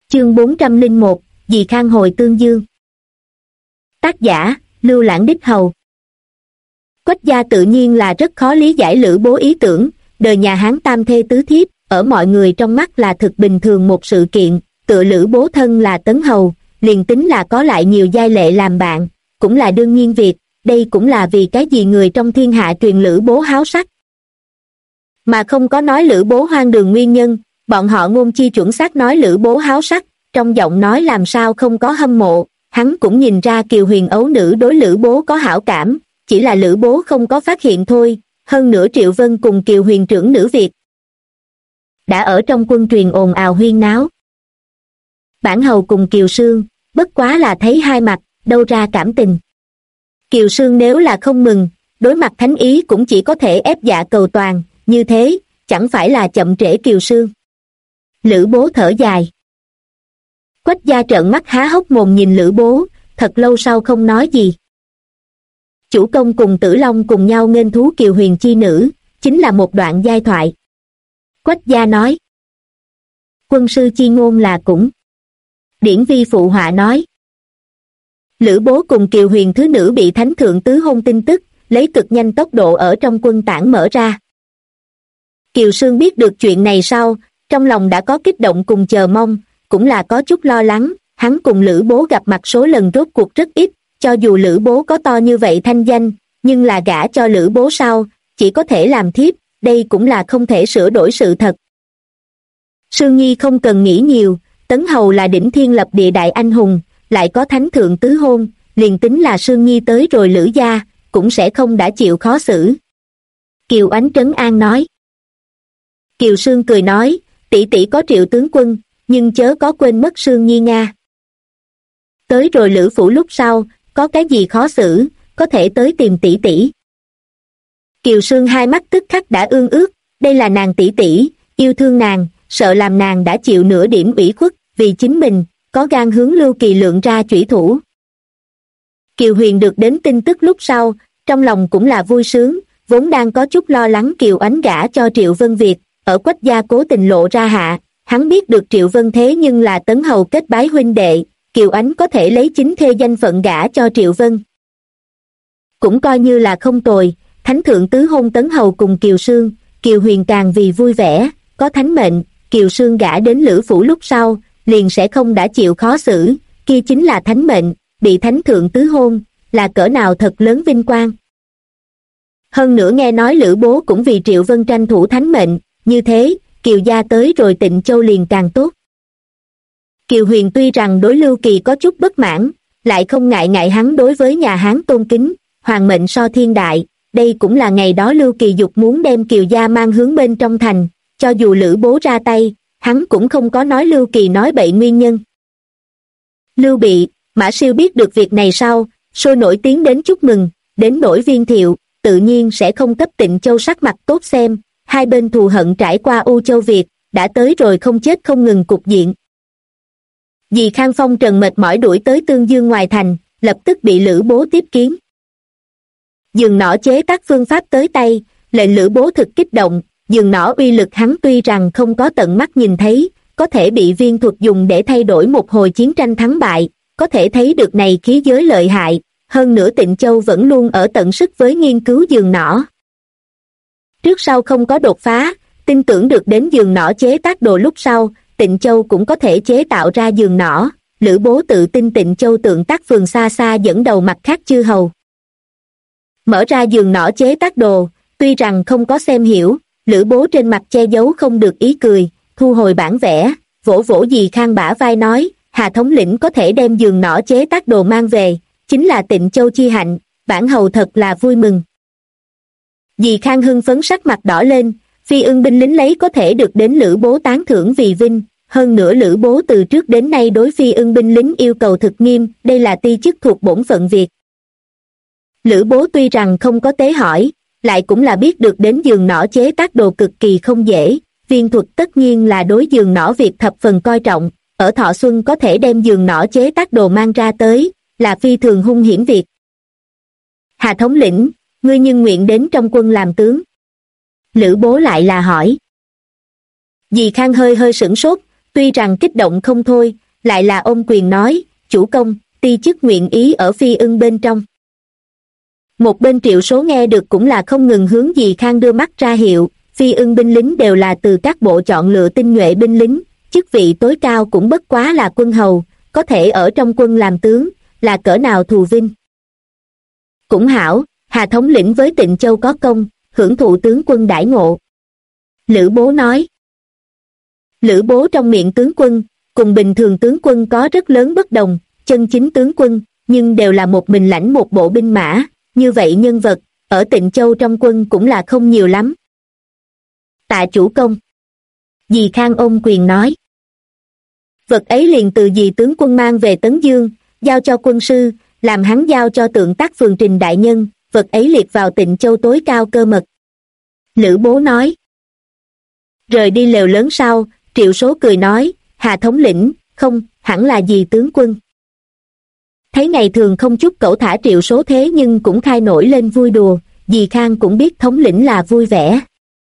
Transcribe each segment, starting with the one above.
Chương 401, Dì Khang hồi Tương Dương. Tác giả, Lưu Lãng Đích Hầu. Quách gia tự nhiên là rất khó lý giải Lữ Bố ý tưởng, đời nhà Hán tam thê tứ thiếp, ở mọi người trong mắt là thực bình thường một sự kiện, tựa Lữ Bố thân là Tấn Hầu, liền tính là có lại nhiều giai lệ làm bạn, cũng là đương nhiên việc, đây cũng là vì cái gì người trong thiên hạ truyền Lữ Bố háo sắc. Mà không có nói Lữ Bố hoang đường nguyên nhân, bọn họ ngôn chi chuẩn xác nói Lữ Bố háo sắc, trong giọng nói làm sao không có hâm mộ, hắn cũng nhìn ra Kiều Huyền ấu nữ đối Lữ Bố có hảo cảm, chỉ là Lữ Bố không có phát hiện thôi, hơn nữa Triệu Vân cùng Kiều Huyền trưởng nữ Việt đã ở trong quân truyền ồn ào huyên náo. Bản Hầu cùng Kiều Sương, bất quá là thấy hai mặt, đâu ra cảm tình. Kiều Sương nếu là không mừng, đối mặt thánh ý cũng chỉ có thể ép dạ cầu toàn, như thế, chẳng phải là chậm trễ Kiều Sương. Lữ Bố thở dài. Quách gia trợn mắt há hốc mồm nhìn Lữ Bố, thật lâu sau không nói gì. Chủ công cùng Tử Long cùng nhau nghênh thú Kiều Huyền chi nữ, chính là một đoạn giai thoại. Quách gia nói. Quân sư chi ngôn là cũng. Điển vi phụ họa nói. Lữ Bố cùng Kiều Huyền thứ nữ bị thánh thượng tứ hôn tin tức, lấy cực nhanh tốc độ ở trong quân tản mở ra. Kiều Sương biết được chuyện này sau, trong lòng đã có kích động cùng chờ mong, cũng là có chút lo lắng, hắn cùng Lữ Bố gặp mặt số lần rốt cuộc rất ít, cho dù Lữ Bố có to như vậy thanh danh, nhưng là gả cho Lữ Bố sau, chỉ có thể làm thiếp, đây cũng là không thể sửa đổi sự thật. Sương Nhi không cần nghĩ nhiều, Tấn Hầu là đỉnh thiên lập địa đại anh hùng, lại có thánh thượng tứ hôn, liền tính là Sương Nhi tới rồi Lữ gia, cũng sẽ không đã chịu khó xử. Kiều Ánh trấn an nói. Kiều Sương cười nói, tỷ tỷ có Triệu tướng quân, nhưng chớ có quên mất Sương Nhi nga. Tới rồi Lữ phủ lúc sau, có cái gì khó xử, có thể tới tìm tỷ tỷ. Kiều Sương hai mắt tức khắc đã ương ướt, đây là nàng tỷ tỷ, yêu thương nàng, sợ làm nàng đã chịu nửa điểm ủy khuất, vì chính mình, có gan hướng Lưu Kỳ Lượng ra chủy thủ. Kiều Huyền được đến tin tức lúc sau, trong lòng cũng là vui sướng, vốn đang có chút lo lắng Kiều Ánh gả cho Triệu Vân Việt, ở Quách gia cố tình lộ ra hạ, hắn biết được Triệu Vân thế nhưng là Tấn Hầu kết bái huynh đệ, Kiều Ánh có thể lấy chính thê danh phận gả cho Triệu Vân. Cũng coi như là không tồi, thánh thượng tứ hôn Tấn Hầu cùng Kiều Sương, Kiều Huyền càng vì vui vẻ, có thánh mệnh, Kiều Sương gả đến Lữ phủ lúc sau, liền sẽ không đã chịu khó xử, kia chính là thánh mệnh, bị thánh thượng tứ hôn, là cỡ nào thật lớn vinh quang. Hơn nữa nghe nói Lữ Bố cũng vì Triệu Vân tranh thủ thánh mệnh, như thế, Kiều gia tới rồi Tịnh Châu liền càng tốt. Kiều Huyền tuy rằng đối Lưu Kỳ có chút bất mãn, lại không ngại ngại hắn đối với nhà Hán tôn kính, hoàng mệnh so thiên đại, đây cũng là ngày đó Lưu Kỳ dục muốn đem Kiều gia mang hướng bên trong thành, cho dù Lữ Bố ra tay, hắn cũng không có nói Lưu Kỳ nói bậy nguyên nhân. Lưu Bị, Mã Siêu biết được việc này sau, sôi nổi tiến đến chúc mừng, đến nỗi Viên Thiệu, tự nhiên sẽ không cấp Tịnh Châu sắc mặt tốt xem, hai bên thù hận trải qua U Châu Việt, đã tới rồi không chết không ngừng cục diện. Dì Khang Phong trần mệt mỏi đuổi tới Tương Dương ngoài thành, lập tức bị Lữ Bố tiếp kiến. Giường nỏ chế tác phương pháp tới tay, lệnh Lữ Bố thực kích động, giường nỏ uy lực hắn tuy rằng không có tận mắt nhìn thấy, có thể bị viên thuật dùng để thay đổi một hồi chiến tranh thắng bại, có thể thấy được này khí giới lợi hại, hơn nữa Tịnh Châu vẫn luôn ở tận sức với nghiên cứu giường nỏ. Trước sau không có đột phá, tin tưởng được đến giường nỏ chế tác đồ lúc sau, Tịnh Châu cũng có thể chế tạo ra giường nỏ, Lữ Bố tự tin Tịnh Châu tượng tác phường xa xa dẫn đầu mặt khác chư hầu. Mở ra giường nỏ chế tác đồ, tuy rằng không có xem hiểu, Lữ Bố trên mặt che giấu không được ý cười, thu hồi bản vẽ, vỗ vỗ dì Khang bả vai nói, Hà thống lĩnh có thể đem giường nỏ chế tác đồ mang về, chính là Tịnh Châu chi hạnh, bản hầu thật là vui mừng. Dì Khang hưng phấn sắc mặt đỏ lên, Phi Ưng binh lính lấy có thể được đến Lữ Bố tán thưởng vì vinh, hơn nữa Lữ Bố từ trước đến nay đối Phi Ưng binh lính yêu cầu thực nghiêm, đây là ti chức thuộc bổn phận việc. Lữ Bố tuy rằng không có tế hỏi, lại cũng là biết được đến giường nỏ chế tác đồ cực kỳ không dễ, viên thuật tất nhiên là đối giường nỏ việc thập phần coi trọng, ở Thọ Xuân có thể đem giường nỏ chế tác đồ mang ra tới, là phi thường hung hiểm việc. Hà thống lĩnh, ngươi nhưng nguyện đến trong quân làm tướng. Lữ Bố lại là hỏi. Dì Khang hơi hơi sửng sốt, tuy rằng kích động không thôi, lại là ôm quyền nói, chủ công, ti chức nguyện ý ở Phi Ưng bên trong. Một bên Triệu Số nghe được cũng là không ngừng hướng Dì Khang đưa mắt ra hiệu, Phi Ưng binh lính đều là từ các bộ chọn lựa tinh nhuệ binh lính, chức vị tối cao cũng bất quá là quân hầu, có thể ở trong quân làm tướng, là cỡ nào thù vinh. Cũng hảo, Hà thống lĩnh với Tịnh Châu có công, hưởng thụ tướng quân đãi ngộ. Lữ Bố nói. Lữ Bố trong miệng tướng quân, cùng bình thường tướng quân có rất lớn bất đồng, chân chính tướng quân, nhưng đều là một mình lãnh một bộ binh mã, như vậy nhân vật, ở Tịnh Châu trong quân cũng là không nhiều lắm. Tạ chủ công. Dì Khang ôm quyền nói. Vật ấy liền từ dì tướng quân mang về Tấn Dương, giao cho quân sư, làm hắn giao cho Tượng Tác Phường Trình đại nhân, vật ấy liệt vào Tịnh Châu tối cao cơ mật. Lữ Bố nói. Rời đi lều lớn sau, Triệu Số cười nói, Hà thống lĩnh, không, hẳn là dì tướng quân. Thấy ngày thường không chút cẩu thả Triệu Số thế nhưng cũng khai nổi lên vui đùa, dì Khang cũng biết thống lĩnh là vui vẻ.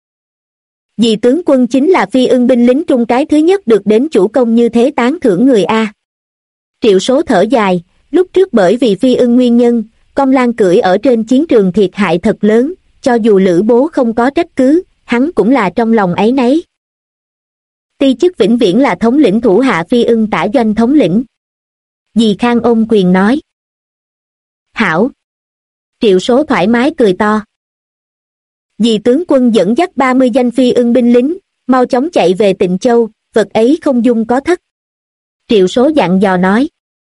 Dì tướng quân chính là Phi Ưng binh lính trung cái thứ nhất được đến chủ công như thế tán thưởng người A. Triệu Số thở dài, lúc trước bởi vì Phi Ưng nguyên nhân, Công Lan cưỡi ở trên chiến trường thiệt hại thật lớn, cho dù Lữ Bố không có trách cứ, hắn cũng là trong lòng áy náy. Ti chức vĩnh viễn là thống lĩnh thủ hạ Phi Ưng tả doanh thống lĩnh. Dì Khang ôm quyền nói. Hảo. Triệu Số thoải mái cười to. Dì tướng quân dẫn dắt 30 danh Phi Ưng binh lính, mau chóng chạy về Tịnh Châu, vật ấy không dung có thất. Triệu Số dặn dò nói.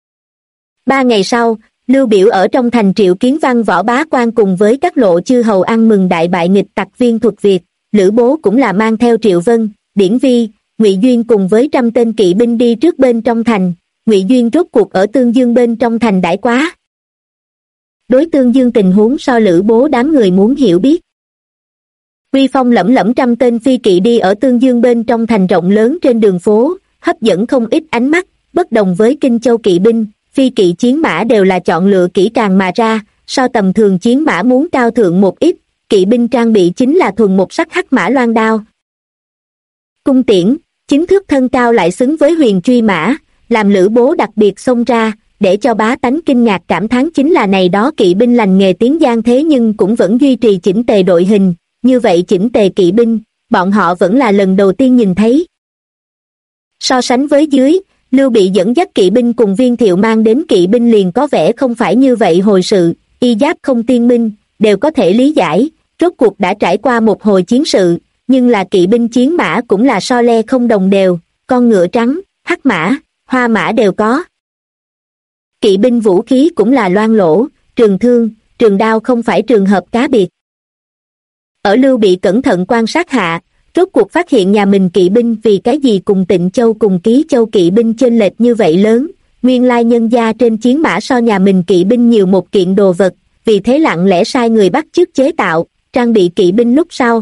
3 ngày sau, Lưu Biểu ở trong thành triệu kiến văn võ bá quan cùng với các lộ chư hầu ăn mừng đại bại nghịch tặc Viên Thuật Việt. Lữ Bố cũng là mang theo Triệu Vân, Điển Vi, Ngụy Duyên cùng với 100 tên kỵ binh đi trước bên trong thành. Ngụy Duyên rốt cuộc ở Tương Dương bên trong thành đãi quá. Đối Tương Dương tình huống so Lữ Bố đám người muốn hiểu biết. Uy phong lẫm lẫm 100 tên phi kỵ đi ở Tương Dương bên trong thành rộng lớn trên đường phố, hấp dẫn không ít ánh mắt, bất đồng với Kinh Châu kỵ binh, phi kỵ chiến mã đều là chọn lựa kỹ càng mà ra, so tầm thường chiến mã muốn cao thượng một ít, kỵ binh trang bị chính là thuần một sắc hắc mã loan đao. Cung tiễn, chính thước thân cao lại xứng với huyền truy mã, làm Lữ Bố đặc biệt xông ra, để cho bá tánh kinh ngạc cảm thán chính là này đó kỵ binh lành nghề tiếng giang thế nhưng cũng vẫn duy trì chỉnh tề đội hình, như vậy chỉnh tề kỵ binh, bọn họ vẫn là lần đầu tiên nhìn thấy. So sánh với dưới, Lưu Bị dẫn dắt kỵ binh cùng Viên Thiệu mang đến kỵ binh liền có vẻ không phải như vậy hồi sự, y giáp không tiên minh, đều có thể lý giải, rốt cuộc đã trải qua một hồi chiến sự, nhưng là kỵ binh chiến mã cũng là so le không đồng đều, con ngựa trắng, hắc mã, hoa mã đều có. Kỵ binh vũ khí cũng là loan lỗ, trường thương, trường đao không phải trường hợp cá biệt. Ở Lưu Bị cẩn thận quan sát hạ, rốt cuộc phát hiện nhà mình kỵ binh vì cái gì cùng Tịnh Châu cùng Ký Châu kỵ binh chênh lệch như vậy lớn, nguyên lai nhân gia trên chiến mã so nhà mình kỵ binh nhiều một kiện đồ vật, vì thế lặng lẽ sai người bắt chước chế tạo, trang bị kỵ binh lúc sau.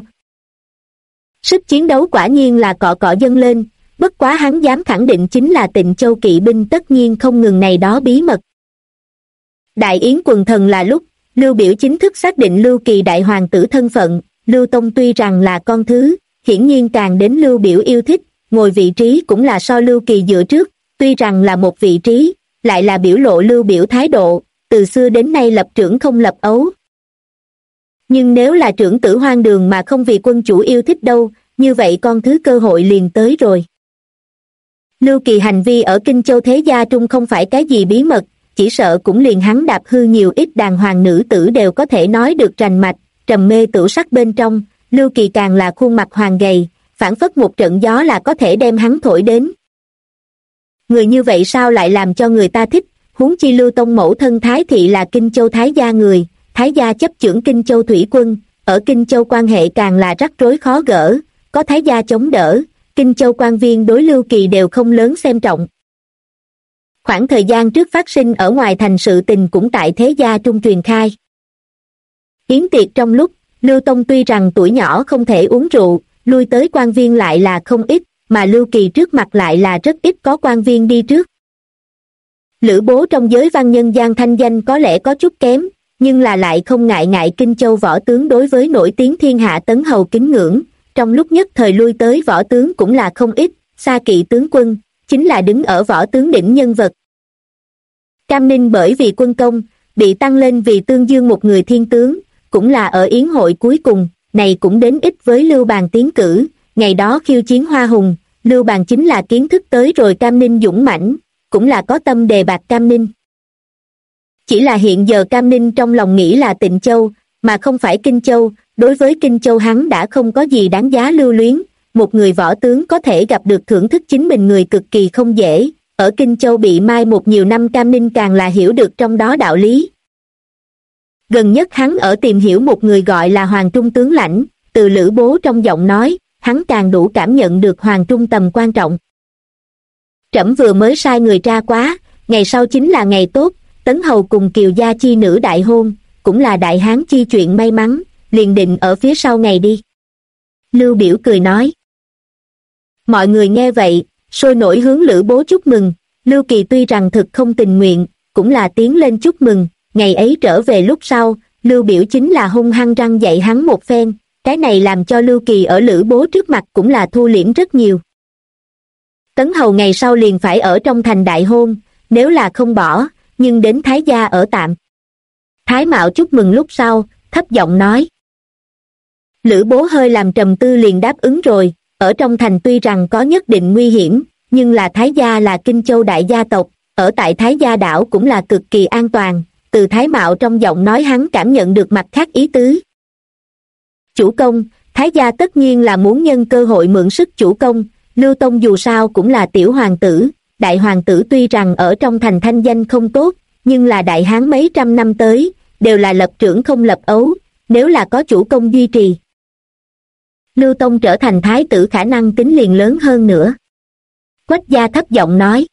Sức chiến đấu quả nhiên là cọ cọ dâng lên, bất quá hắn dám khẳng định chính là Tịnh Châu kỵ binh tất nhiên không ngừng này đó bí mật. Đại yến quần thần là lúc, Lưu Biểu chính thức xác định Lưu Kỳ đại hoàng tử thân phận, Lưu Tông tuy rằng là con thứ, hiển nhiên càng đến Lưu Biểu yêu thích, ngồi vị trí cũng là so Lưu Kỳ dựa trước, tuy rằng là một vị trí, lại là biểu lộ Lưu Biểu thái độ, từ xưa đến nay lập trưởng không lập ấu. Nhưng nếu là trưởng tử hoang đường mà không vì quân chủ yêu thích đâu, như vậy con thứ cơ hội liền tới rồi. Lưu Kỳ hành vi ở Kinh Châu thế gia trung không phải cái gì bí mật, chỉ sợ cũng liền hắn đạp hư nhiều ít đàng hoàng nữ tử đều có thể nói được rành mạch, trầm mê tửu sắc bên trong, Lưu Kỳ càng là khuôn mặt hoàng gầy, phảng phất một trận gió là có thể đem hắn thổi đến. Người như vậy sao lại làm cho người ta thích, huống chi Lưu Tông mẫu thân Thái Thị là Kinh Châu Thái gia người, Thái gia chấp chưởng Kinh Châu thủy quân, ở Kinh Châu quan hệ càng là rắc rối khó gỡ, có Thái gia chống đỡ, Kinh Châu quan viên đối Lưu Kỳ đều không lớn xem trọng. Khoảng thời gian trước phát sinh ở ngoài thành sự tình cũng tại thế gia trung truyền khai. Yến tiệc trong lúc, Lưu Tông tuy rằng tuổi nhỏ không thể uống rượu, lui tới quan viên lại là không ít, mà Lưu Kỳ trước mặt lại là rất ít có quan viên đi trước. Lữ Bố trong giới văn nhân gian thanh danh có lẽ có chút kém, nhưng là lại không ngại ngại Kinh Châu võ tướng đối với nổi tiếng thiên hạ Tấn Hầu kính ngưỡng, trong lúc nhất thời lui tới võ tướng cũng là không ít, xa kỵ tướng quân, chính là đứng ở võ tướng đỉnh nhân vật. Cam Ninh bởi vì quân công, bị tăng lên vì Tương Dương một người thiên tướng, cũng là ở yến hội cuối cùng, này cũng đến ít với Lưu Bàng tiến cử, ngày đó khiêu chiến Hoa Hùng, Lưu Bàng chính là kiến thức tới rồi Cam Ninh dũng mãnh, cũng là có tâm đề bạt Cam Ninh. Chỉ là hiện giờ Cam Ninh trong lòng nghĩ là Tịnh Châu, mà không phải Kinh Châu, đối với Kinh Châu hắn đã không có gì đáng giá lưu luyến, một người võ tướng có thể gặp được thưởng thức chính mình người cực kỳ không dễ, ở Kinh Châu bị mai một nhiều năm Cam Ninh càng là hiểu được trong đó đạo lý. Gần nhất hắn ở tìm hiểu một người gọi là Hoàng Trung tướng lãnh, từ Lữ Bố trong giọng nói, hắn càng đủ cảm nhận được Hoàng Trung tầm quan trọng. Trẫm vừa mới sai người tra quá, ngày sau chính là ngày tốt, Tấn Hầu cùng Kiều gia chi nữ đại hôn, cũng là đại hán chi chuyện may mắn, liền định ở phía sau ngày đi. Lưu Biểu cười nói. Mọi người nghe vậy, sôi nổi hướng Lữ Bố chúc mừng, Lưu Kỳ tuy rằng thực không tình nguyện, cũng là tiến lên chúc mừng, ngày ấy trở về lúc sau, Lưu Biểu chính là hung hăng răng dạy hắn một phen, cái này làm cho Lưu Kỳ ở Lữ Bố trước mặt cũng là thu liễm rất nhiều. Tấn Hầu ngày sau liền phải ở trong thành đại hôn, nếu là không bỏ, nhưng đến Thái gia ở tạm. Thái Mạo chúc mừng lúc sau, thấp giọng nói. Lữ Bố hơi làm trầm tư liền đáp ứng rồi, ở trong thành tuy rằng có nhất định nguy hiểm, nhưng là Thái gia là Kinh Châu đại gia tộc, ở tại Thái gia đảo cũng là cực kỳ an toàn, từ Thái Mạo trong giọng nói hắn cảm nhận được mặt khác ý tứ. Chủ công, Thái gia tất nhiên là muốn nhân cơ hội mượn sức chủ công, Lưu Tông dù sao cũng là tiểu hoàng tử, đại hoàng tử tuy rằng ở trong thành thanh danh không tốt, nhưng là đại hán mấy trăm năm tới, đều là lập trưởng không lập ấu, nếu là có chủ công duy trì. Lưu Tông trở thành thái tử khả năng tính liền lớn hơn nữa. Quách gia thấp giọng nói.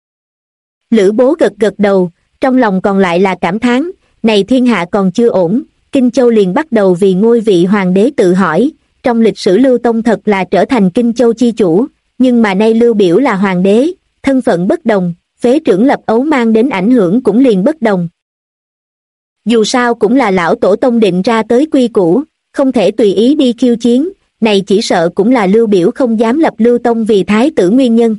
Lữ Bố gật gật đầu, trong lòng còn lại là cảm thán, này thiên hạ còn chưa ổn, Kinh Châu liền bắt đầu vì ngôi vị hoàng đế tự hỏi, trong lịch sử Lưu Tông thật là trở thành Kinh Châu chi chủ, nhưng mà nay Lưu Biểu là hoàng đế, thân phận bất đồng, phế trưởng lập ấu mang đến ảnh hưởng cũng liền bất đồng. Dù sao cũng là lão tổ tông định ra tới quy củ, không thể tùy ý đi khiêu chiến, này chỉ sợ cũng là Lưu Biểu không dám lập Lưu Tông vì thái tử nguyên nhân.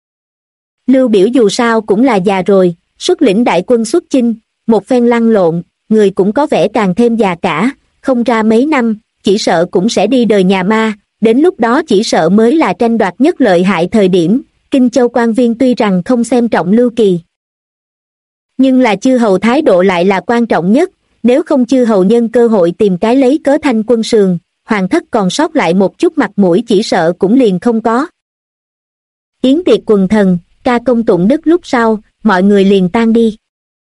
Lưu Biểu dù sao cũng là già rồi, xuất lĩnh đại quân xuất chinh, một phen lăn lộn, người cũng có vẻ càng thêm già cả, không ra mấy năm, chỉ sợ cũng sẽ đi đời nhà ma, đến lúc đó chỉ sợ mới là tranh đoạt nhất lợi hại thời điểm. Kinh Châu quan viên tuy rằng không xem trọng Lưu Kỳ, nhưng là chư hầu thái độ lại là quan trọng nhất, nếu không chư hầu nhân cơ hội tìm cái lấy cớ thanh quân sườn, hoàng thất còn sót lại một chút mặt mũi chỉ sợ cũng liền không có. Yến tiệc quần thần, ca công tụng đức lúc sau, mọi người liền tan đi.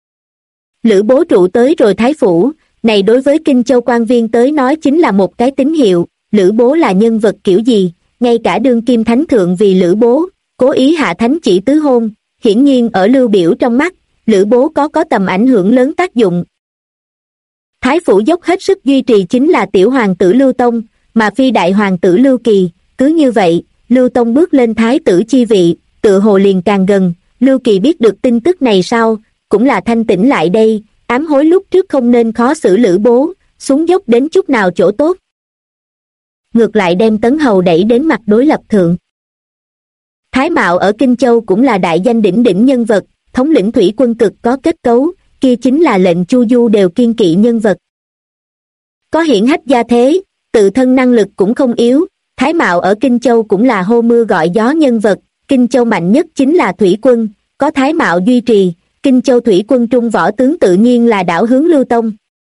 Lữ Bố trụ tới rồi thái phủ, này đối với Kinh Châu quan viên tới nói chính là một cái tín hiệu, Lữ Bố là nhân vật kiểu gì, ngay cả đương kim thánh thượng vì Lữ Bố cố ý hạ thánh chỉ tứ hôn, hiển nhiên ở Lưu Biểu trong mắt, Lữ Bố có tầm ảnh hưởng lớn tác dụng. Thái phủ dốc hết sức duy trì chính là tiểu hoàng tử Lưu Tông, mà phi đại hoàng tử Lưu Kỳ, cứ như vậy, Lưu Tông bước lên thái tử chi vị, tự hồ liền càng gần, Lưu Kỳ biết được tin tức này sau, cũng là thanh tĩnh lại đây, ám hối lúc trước không nên khó xử Lữ Bố, xuống dốc đến chút nào chỗ tốt. Ngược lại đem Tấn Hầu đẩy đến mặt đối lập thượng. Thái Mạo ở Kinh Châu cũng là đại danh đỉnh đỉnh nhân vật, thống lĩnh thủy quân cực có kết cấu, kia chính là lệnh Chu Du đều kiên kỵ nhân vật. Có hiển hách gia thế, tự thân năng lực cũng không yếu, Thái Mạo ở Kinh Châu cũng là hô mưa gọi gió nhân vật, Kinh Châu mạnh nhất chính là thủy quân, có Thái Mạo duy trì, Kinh Châu thủy quân trung võ tướng tự nhiên là đảo hướng Lưu Tông.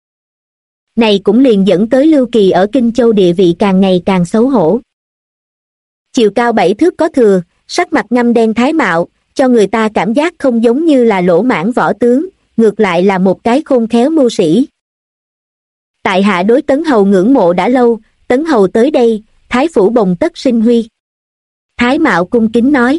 Này cũng liền dẫn tới Lưu Kỳ ở Kinh Châu địa vị càng ngày càng xấu hổ. Chiều cao 7 thước có thừa, sắc mặt ngăm đen Thái Mạo, cho người ta cảm giác không giống như là lỗ mãng võ tướng, ngược lại là một cái khôn khéo mưu sĩ. Tại hạ đối Tấn Hầu ngưỡng mộ đã lâu, Tấn Hầu tới đây, Thái phủ bồng tất sinh huy. Thái Mạo cung kính nói.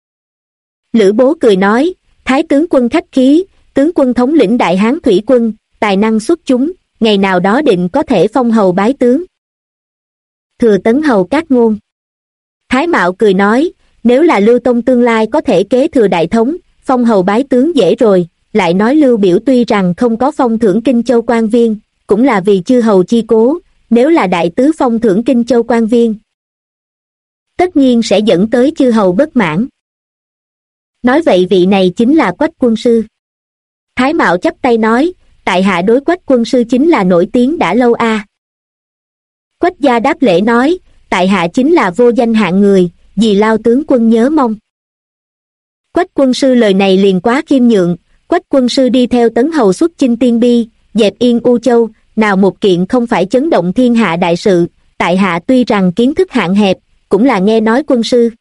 Lữ Bố cười nói, Thái tướng quân khách khí, tướng quân thống lĩnh đại hán thủy quân, tài năng xuất chúng, ngày nào đó định có thể phong hầu bái tướng. Thừa Tấn Hầu cát ngôn. Thái Mạo cười nói, nếu là Lưu Tông tương lai có thể kế thừa đại thống, phong hầu bái tướng dễ rồi, lại nói Lưu Biểu tuy rằng không có phong thưởng Kinh Châu quan viên, cũng là vì chư hầu chi cố, nếu là đại tứ phong thưởng Kinh Châu quan viên. tất nhiên sẽ dẫn tới chư hầu bất mãn. Nói vậy vị này chính là Quách quân sư. Thái Mạo chắp tay nói, tại hạ đối Quách quân sư chính là nổi tiếng đã lâu a. Quách gia đáp lễ nói, tại hạ chính là vô danh hạng người, vì Lao tướng quân nhớ mong. Quách quân sư lời này liền quá khiêm nhượng. Quách quân sư đi theo Tấn hầu xuất chinh Tiên Bi, dẹp yên U Châu, nào một kiện không phải chấn động thiên hạ đại sự. Tại hạ tuy rằng kiến thức hạn hẹp, cũng là nghe nói quân sư.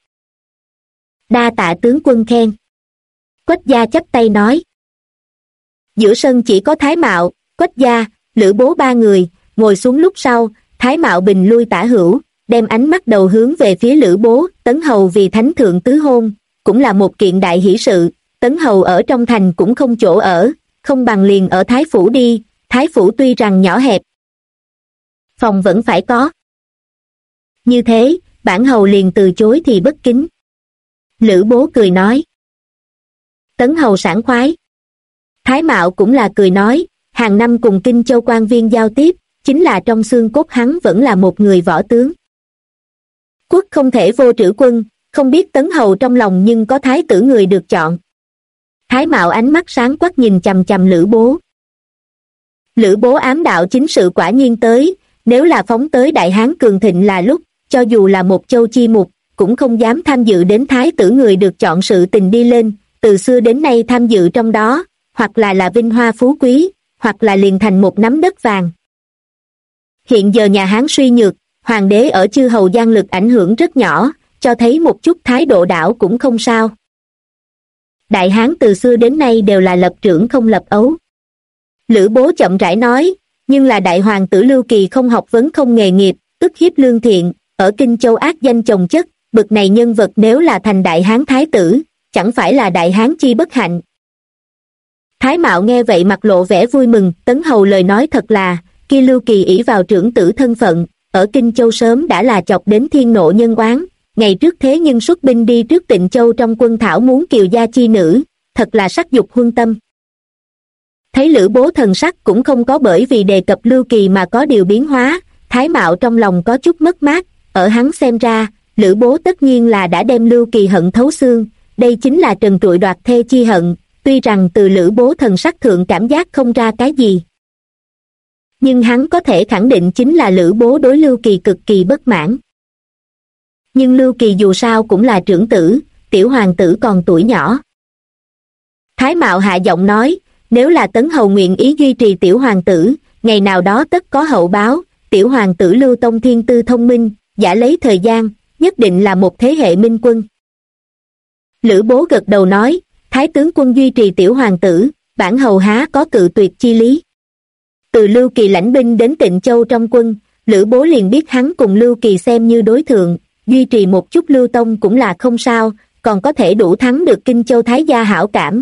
Đa tạ tướng quân khen. Quách gia chắp tay nói. Giữa sân chỉ có Thái Mạo, Quách gia, Lữ Bố ba người, ngồi xuống lúc sau, Thái Mạo bình lui tả hữu, đem ánh mắt đầu hướng về phía Lữ Bố. Tấn hầu vì thánh thượng tứ hôn, cũng là một kiện đại hỷ sự. Tấn hầu ở trong thành cũng không chỗ ở, không bằng liền ở Thái phủ đi. Thái phủ tuy rằng nhỏ hẹp, phòng vẫn phải có. Như thế, bản hầu liền từ chối thì bất kính. Lữ Bố cười nói. Tấn hầu sảng khoái. Thái Mạo cũng là cười nói, hàng năm cùng Kinh Châu quan viên giao tiếp, chính là trong xương cốt hắn vẫn là một người võ tướng. Quốc không thể vô trữ quân, không biết Tấn hầu trong lòng nhưng có thái tử người được chọn. Thái Mạo ánh mắt sáng quắc nhìn chằm chằm Lữ Bố. Lữ Bố ám đạo chính sự quả nhiên tới, nếu là phóng tới Đại Hán cường thịnh là lúc, cho dù là một châu chi mục, cũng không dám tham dự đến thái tử người được chọn sự tình đi lên, từ xưa đến nay tham dự trong đó, hoặc là vinh hoa phú quý, hoặc là liền thành một nắm đất vàng. Hiện giờ nhà Hán suy nhược, hoàng đế ở chư hầu gian lực ảnh hưởng rất nhỏ, cho thấy một chút thái độ đảo cũng không sao. Đại Hán từ xưa đến nay đều là lập trưởng không lập ấu. Lữ Bố chậm rãi nói, nhưng là đại hoàng tử Lưu Kỳ không học vấn không nghề nghiệp, ức hiếp lương thiện, ở Kinh Châu ác danh chồng chất, bực này nhân vật nếu là thành Đại Hán thái tử, chẳng phải là Đại Hán chi bất hạnh. Thái Mạo nghe vậy mặt lộ vẻ vui mừng. Tấn hầu lời nói thật là, kia Lưu Kỳ ỷ vào trưởng tử thân phận, ở Kinh Châu sớm đã là chọc đến thiên nộ nhân oán, ngày trước thế nhưng xuất binh đi trước Tịnh Châu trong quân thảo muốn kiều gia chi nữ, thật là sắc dục huân tâm. Thấy Lữ Bố thần sắc cũng không có bởi vì đề cập Lưu Kỳ mà có điều biến hóa, Thái Mạo trong lòng có chút mất mát. Ở hắn xem ra, Lữ Bố tất nhiên là đã đem Lưu Kỳ hận thấu xương, đây chính là trần trụi đoạt thê chi hận. Tuy rằng từ Lữ Bố thần sắc thượng cảm giác không ra cái gì, nhưng hắn có thể khẳng định chính là Lữ Bố đối Lưu Kỳ cực kỳ bất mãn. Nhưng Lưu Kỳ dù sao cũng là trưởng tử, tiểu hoàng tử còn tuổi nhỏ. Thái Mạo hạ giọng nói, nếu là Tấn hầu nguyện ý duy trì tiểu hoàng tử, ngày nào đó tất có hậu báo. Tiểu hoàng tử Lưu Tông thiên tư thông minh, giả lấy thời gian, nhất định là một thế hệ minh quân. Lữ Bố gật đầu nói, Thái tướng quân duy trì tiểu hoàng tử, bản hầu há có cự tuyệt chi lý. Từ Lưu Kỳ lãnh binh đến Tịnh Châu trong quân, Lữ Bố liền biết hắn cùng Lưu Kỳ xem như đối thượng, duy trì một chút Lưu Tông cũng là không sao, còn có thể đủ thắng được Kinh Châu Thái gia hảo cảm.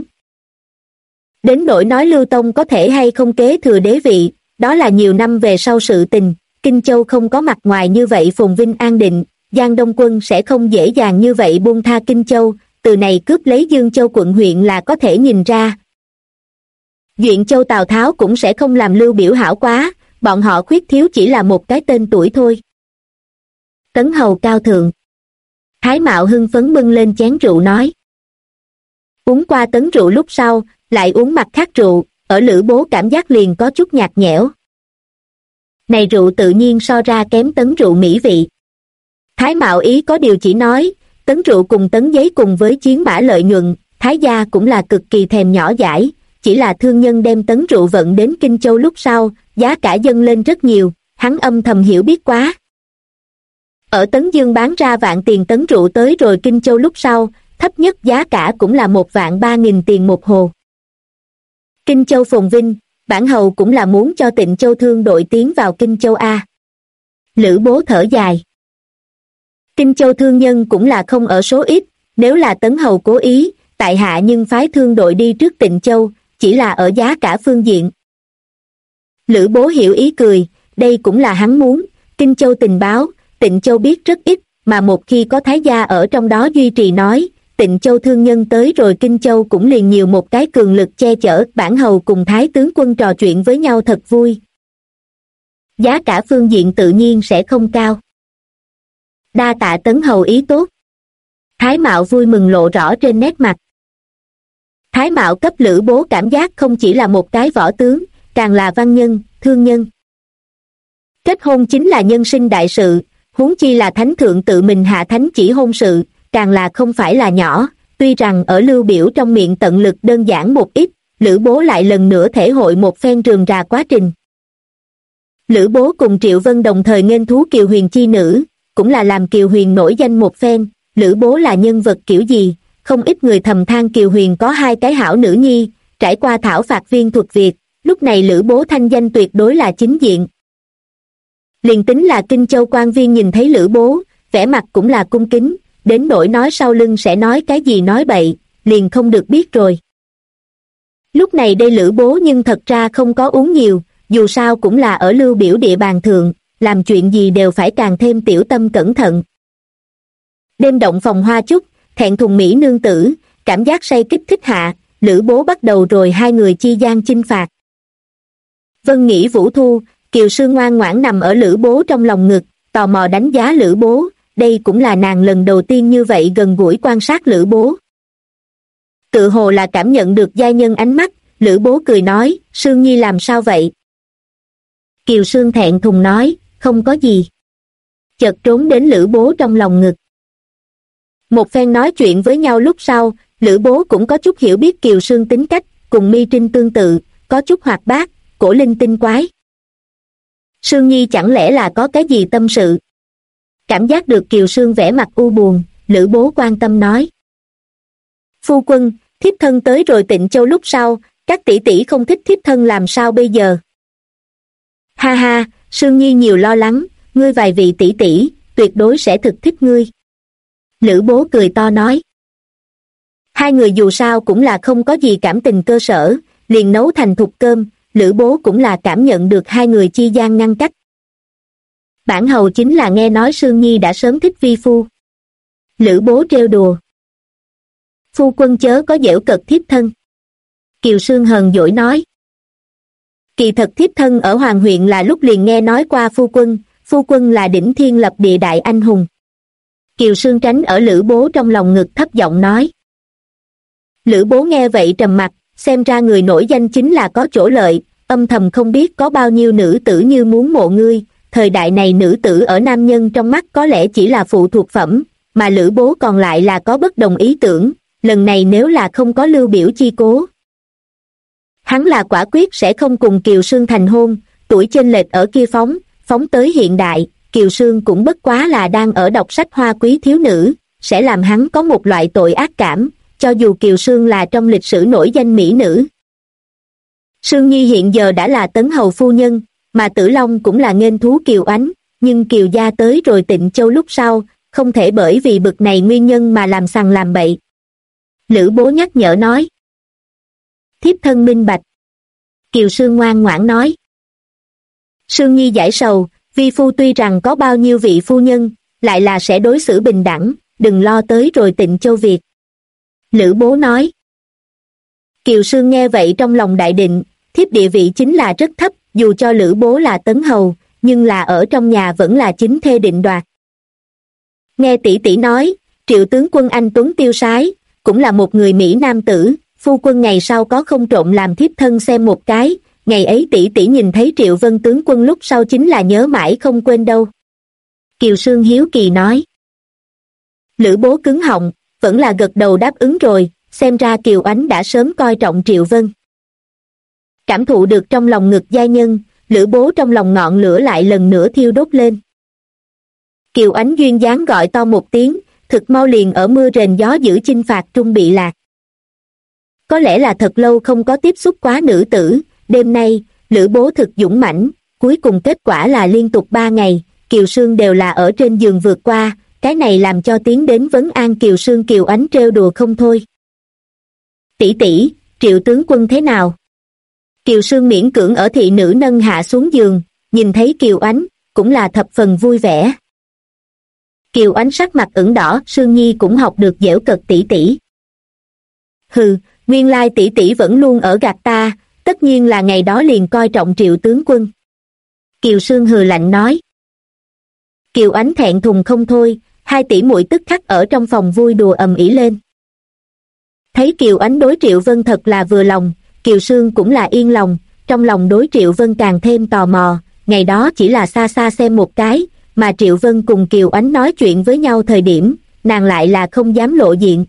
Đến nỗi nói Lưu Tông có thể hay không kế thừa đế vị, đó là nhiều năm về sau sự tình. Kinh Châu không có mặt ngoài như vậy phồn vinh an định, Giang Đông quân sẽ không dễ dàng như vậy buông tha Kinh Châu, từ này cướp lấy Dương Châu quận huyện là có thể nhìn ra. Duyện Châu Tào Tháo cũng sẽ không làm Lưu Biểu hảo quá, bọn họ khuyết thiếu chỉ là một cái tên tuổi thôi. Tấn hầu cao thượng. Thái Mạo hưng phấn bưng lên chén rượu nói. Uống qua tấn rượu lúc sau, lại uống mặt khác rượu, ở Lữ Bố cảm giác liền có chút nhạt nhẽo. Này rượu tự nhiên so ra kém tấn rượu mỹ vị. Thái Mạo ý có điều chỉ nói, tấn rượu cùng tấn giấy cùng với chiến mã lợi nhuận, Thái gia cũng là cực kỳ thèm nhỏ dãi, chỉ là thương nhân đem tấn rượu vận đến Kinh Châu lúc sau, giá cả dâng lên rất nhiều, hắn âm thầm hiểu biết quá. Ở Tấn Dương bán ra vạn tiền tấn rượu tới rồi Kinh Châu lúc sau, thấp nhất giá cả cũng là 1.300.000 tiền một hồ. Kinh Châu phồn vinh, bản hầu cũng là muốn cho Tịnh Châu thương đội tiến vào Kinh Châu A. Lữ Bố thở dài. Kinh Châu thương nhân cũng là không ở số ít, nếu là Tấn hầu cố ý, tại hạ nhưng phái thương đội đi trước Tịnh Châu, chỉ là ở giá cả phương diện. Lữ Bố hiểu ý cười, đây cũng là hắn muốn, Kinh Châu tình báo, Tịnh Châu biết rất ít, mà một khi có Thái gia ở trong đó duy trì nói, Tịnh Châu thương nhân tới rồi Kinh Châu cũng liền nhiều một cái cường lực che chở. Bản hầu cùng Thái tướng quân trò chuyện với nhau thật vui. Giá cả phương diện tự nhiên sẽ không cao. Đa tạ Tấn hầu ý tốt. Thái Mạo vui mừng lộ rõ trên nét mặt. Thái Mạo cấp Lữ Bố cảm giác không chỉ là một cái võ tướng, càng là văn nhân, thương nhân. Kết hôn chính là nhân sinh đại sự, huống chi là thánh thượng tự mình hạ thánh chỉ hôn sự, càng là không phải là nhỏ. Tuy rằng ở Lưu Biểu trong miệng tận lực đơn giản một ít, Lữ Bố lại lần nữa thể hội một phen rườm rà quá trình. Lữ Bố cùng Triệu Vân đồng thời nghênh thú Kiều Huyền chi nữ, cũng là làm Kiều Huyền nổi danh một phen. Lữ Bố là nhân vật kiểu gì, không ít người thầm than Kiều Huyền có hai cái hảo nữ nhi, trải qua thảo phạt viên thuật Việt, lúc này Lữ Bố thanh danh tuyệt đối là chính diện. Liền tính là Kinh Châu quan viên nhìn thấy Lữ Bố, vẻ mặt cũng là cung kính, đến nỗi nói sau lưng sẽ nói cái gì nói bậy, liền không được biết rồi. Lúc này đây Lữ Bố nhưng thật ra không có uống nhiều, dù sao cũng là ở Lưu Biểu địa bàn thượng, làm chuyện gì đều phải càng thêm tiểu tâm cẩn thận. Đêm động phòng hoa chúc, thẹn thùng mỹ nương tử, cảm giác say kích thích hạ, Lữ Bố bắt đầu rồi hai người chi gian chinh phạt. Vân Nghĩ Vũ Thu, Kiều Sương ngoan ngoãn nằm ở Lữ Bố trong lòng ngực, tò mò đánh giá Lữ Bố, đây cũng là nàng lần đầu tiên như vậy gần gũi quan sát Lữ Bố. Tự hồ là cảm nhận được giai nhân ánh mắt, Lữ Bố cười nói, Sương Nhi làm sao vậy? Kiều Sương thẹn thùng nói, không có gì. Chợt trốn đến Lữ Bố trong lòng ngực. Một phen nói chuyện với nhau lúc sau, Lữ Bố cũng có chút hiểu biết Kiều Sương tính cách, cùng Mi Trinh tương tự, có chút hoạt bát, cổ linh tinh quái. Sương Nhi chẳng lẽ là có cái gì tâm sự? Cảm giác được Kiều Sương vẻ mặt u buồn, Lữ Bố quan tâm nói. Phu quân, thiếp thân tới rồi Tịnh Châu lúc sau, các tỷ tỷ không thích thiếp thân làm sao bây giờ? Ha ha, Sương Nhi nhiều lo lắng, ngươi vài vị tỷ tỷ, tuyệt đối sẽ thực thích ngươi. Lữ Bố cười to nói. Hai người dù sao cũng là không có gì cảm tình cơ sở, liền nấu thành thục cơm, Lữ Bố cũng là cảm nhận được hai người chi gian ngăn cách. Bản hầu chính là nghe nói Sương Nhi đã sớm thích vi phu. Lữ Bố trêu đùa. Phu quân chớ có giễu cợt thiếp thân. Kiều Sương hờn dỗi nói. Kỳ thật thiếp thân ở Hoàng huyện là lúc liền nghe nói qua phu quân là đỉnh thiên lập địa đại anh hùng. Kiều Sương tránh ở Lữ Bố trong lòng ngực thấp giọng nói. Lữ Bố nghe vậy trầm mặt, xem ra người nổi danh chính là có chỗ lợi, âm thầm không biết có bao nhiêu nữ tử như muốn mộ ngươi, thời đại này nữ tử ở nam nhân trong mắt có lẽ chỉ là phụ thuộc phẩm, mà Lữ Bố còn lại là có bất đồng ý tưởng, lần này nếu là không có Lưu Biểu chi cố. Hắn là quả quyết sẽ không cùng Kiều Sương thành hôn, tuổi chênh lệch ở kia phóng tới hiện đại, Kiều Sương cũng bất quá là đang ở đọc sách hoa quý thiếu nữ, sẽ làm hắn có một loại tội ác cảm, cho dù Kiều Sương là trong lịch sử nổi danh mỹ nữ. Sương Nhi hiện giờ đã là Tấn hầu phu nhân, mà Tử Long cũng là nghênh thú Kiều Ánh, nhưng Kiều gia tới rồi Tịnh Châu lúc sau, không thể bởi vì bực này nguyên nhân mà làm sằng làm bậy. Lữ Bố nhắc nhở nói. Thiếp thân minh bạch. Kiều Sương ngoan ngoãn nói. Sương Nhi giải sầu, vi phu tuy rằng có bao nhiêu vị phu nhân, lại là sẽ đối xử bình đẳng, đừng lo tới rồi Tịnh Châu việc. Lữ Bố nói. Kiều Sương nghe vậy trong lòng đại định, thiếp địa vị chính là rất thấp, dù cho Lữ Bố là Tấn hầu, nhưng là ở trong nhà vẫn là chính thê định đoạt. Nghe tỷ tỷ nói, Triệu tướng quân anh tuấn tiêu sái, cũng là một người Mỹ nam tử, phu quân ngày sau có không trộm làm thiếp thân xem một cái, ngày ấy tỷ tỷ nhìn thấy Triệu Vân tướng quân lúc sau chính là nhớ mãi không quên đâu. Kiều Sương hiếu kỳ nói. Lữ Bố cứng họng, vẫn là gật đầu đáp ứng rồi, xem ra Kiều Ánh đã sớm coi trọng Triệu Vân. Cảm thụ được trong lòng ngực giai nhân, Lữ Bố trong lòng ngọn lửa lại lần nữa thiêu đốt lên. Kiều Ánh duyên dáng gọi to một tiếng, thực mau liền ở mưa rền gió dữ chinh phạt trung bị lạc. Có lẽ là thật lâu không có tiếp xúc quá nữ tử, đêm nay, Lữ Bố thực dũng mãnh, cuối cùng kết quả là liên tục 3 ngày, Kiều Sương đều là ở trên giường vượt qua, cái này làm cho tiến đến vấn an Kiều Sương Kiều Ánh trêu đùa không thôi. Tỷ tỷ, Triệu tướng quân thế nào? Kiều Sương miễn cưỡng ở thị nữ nâng hạ xuống giường, nhìn thấy Kiều Ánh, cũng là thập phần vui vẻ. Kiều Ánh sắc mặt ửng đỏ, Sương Nhi cũng học được giễu cợt tỷ tỷ. Hừ, nguyên lai tỷ tỷ vẫn luôn ở gạt ta, tất nhiên là ngày đó liền coi trọng Triệu tướng quân. Kiều Sương hừ lạnh nói. Kiều Ánh thẹn thùng không thôi, hai tỷ muội tức khắc ở trong phòng vui đùa ầm ĩ lên. Thấy Kiều Ánh đối Triệu Vân thật là vừa lòng, Kiều Sương cũng là yên lòng, trong lòng đối Triệu Vân càng thêm tò mò, ngày đó chỉ là xa xa xem một cái, mà Triệu Vân cùng Kiều Ánh nói chuyện với nhau thời điểm, nàng lại là không dám lộ diện.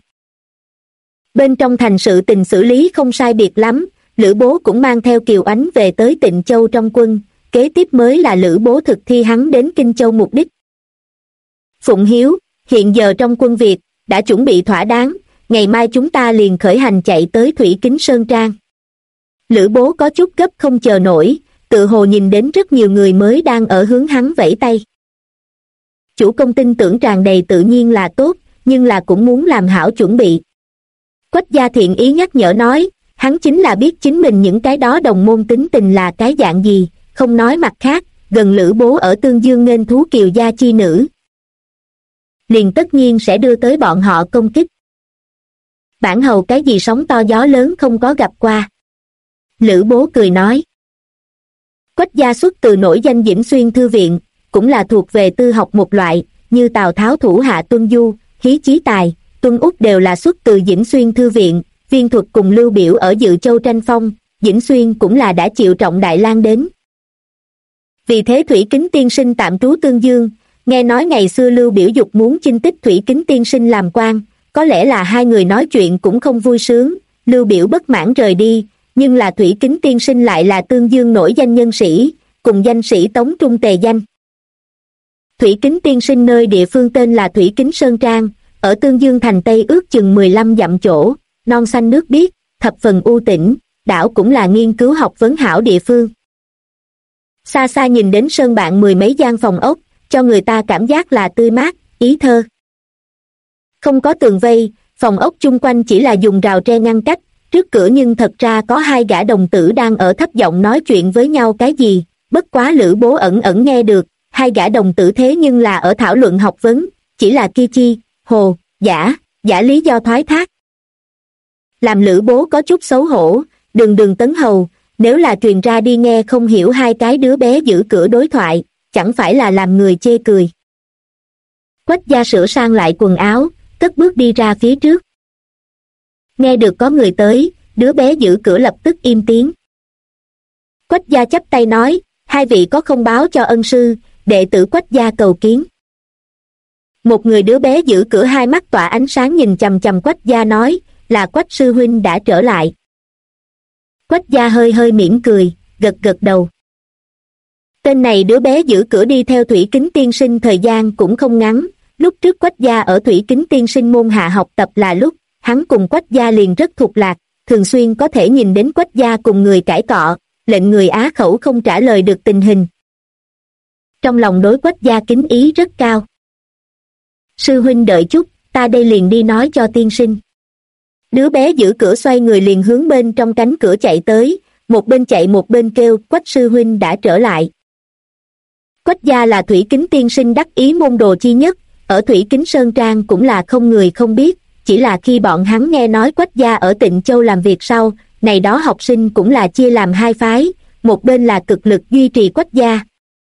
Bên trong thành sự tình xử lý không sai biệt lắm, Lữ Bố cũng mang theo Kiều Ánh về tới Tịnh Châu trong quân, kế tiếp mới là Lữ Bố thực thi hắn đến Kinh Châu mục đích. Phụng Hiếu, hiện giờ trong quân Việt, đã chuẩn bị thỏa đáng, ngày mai chúng ta liền khởi hành chạy tới Thủy Kính Sơn Trang. Lữ Bố có chút gấp không chờ nổi, tự hồ nhìn đến rất nhiều người mới đang ở hướng hắn vẫy tay. Chủ công tin tưởng tràn đầy tự nhiên là tốt, nhưng là cũng muốn làm hảo chuẩn bị. Quách Gia thiện ý nhắc nhở nói, hắn chính là biết chính mình những cái đó đồng môn tính tình là cái dạng gì, không nói mặt khác, gần Lữ Bố ở Tương Dương nghênh thú Kiều gia chi nữ, liền tất nhiên sẽ đưa tới bọn họ công kích. Bản hầu cái gì sóng to gió lớn không có gặp qua. Lữ Bố cười nói. Quách Gia xuất từ nổi danh Dĩnh Xuyên Thư Viện, cũng là thuộc về tư học một loại, như Tào Tháo thủ hạ Tuân Du, Hí Chí Tài, Tuân Úc đều là xuất từ Dĩnh Xuyên Thư Viện, Viên Thuật cùng Lưu Biểu ở Dự Châu tranh phong, Dĩnh Xuyên cũng là đã chịu trọng Đại Lang đến. Vì thế Thủy Kính tiên sinh tạm trú Tương Dương, nghe nói ngày xưa Lưu Biểu dục muốn chinh tích Thủy Kính tiên sinh làm quan, có lẽ là hai người nói chuyện cũng không vui sướng, Lưu Biểu bất mãn rời đi, nhưng là Thủy Kính tiên sinh lại là Tương Dương nổi danh nhân sĩ, cùng danh sĩ Tống Trung tề danh. Thủy Kính tiên sinh nơi địa phương tên là Thủy Kính Sơn Trang, ở Tương Dương thành Tây ước chừng 15 dặm chỗ, non xanh nước biếc, thập phần u tĩnh, đảo cũng là nghiên cứu học vấn hảo địa phương. Xa xa nhìn đến sơn bạn mười mấy gian phòng ốc, cho người ta cảm giác là tươi mát, ý thơ. Không có tường vây, phòng ốc chung quanh chỉ là dùng rào tre ngăn cách, trước cửa nhưng thật ra có hai gã đồng tử đang ở thấp giọng nói chuyện với nhau cái gì, bất quá Lữ Bố ẩn ẩn nghe được, hai gã đồng tử thế nhưng là ở thảo luận học vấn, chỉ là kia chi, hồ, giả lý do thoái thác. Làm Lữ Bố có chút xấu hổ, đừng tấn hầu, nếu là truyền ra đi nghe không hiểu hai cái đứa bé giữ cửa đối thoại, chẳng phải là làm người chê cười. Quách Gia sửa sang lại quần áo, cất bước đi ra phía trước. Nghe được có người tới, đứa bé giữ cửa lập tức im tiếng. Quách Gia chắp tay nói, hai vị có không báo cho ân sư, đệ tử Quách Gia cầu kiến. Một người đứa bé giữ cửa hai mắt tỏa ánh sáng nhìn chằm chằm Quách Gia nói, là Quách sư huynh đã trở lại. Quách Gia hơi hơi mỉm cười, gật đầu. Tên này đứa bé giữ cửa đi theo Thủy Kính tiên sinh thời gian cũng không ngắn, lúc trước Quách Gia ở Thủy Kính tiên sinh môn hạ học tập là lúc, hắn cùng Quách Gia liền rất thuộc lạc, thường xuyên có thể nhìn đến Quách Gia cùng người cãi cọ, lệnh người á khẩu không trả lời được tình hình. Trong lòng đối Quách Gia kính ý rất cao. Sư huynh đợi chút, ta đây liền đi nói cho tiên sinh. Đứa bé giữ cửa xoay người liền hướng bên trong cánh cửa chạy tới, một bên chạy một bên kêu Quách sư huynh đã trở lại. Quách Gia là Thủy Kính tiên sinh đắc ý môn đồ chi nhất, ở Thủy Kính Sơn Trang cũng là không người không biết, chỉ là khi bọn hắn nghe nói Quách Gia ở Tịnh Châu làm việc sau, này đó học sinh cũng là chia làm hai phái, một bên là cực lực duy trì Quách Gia,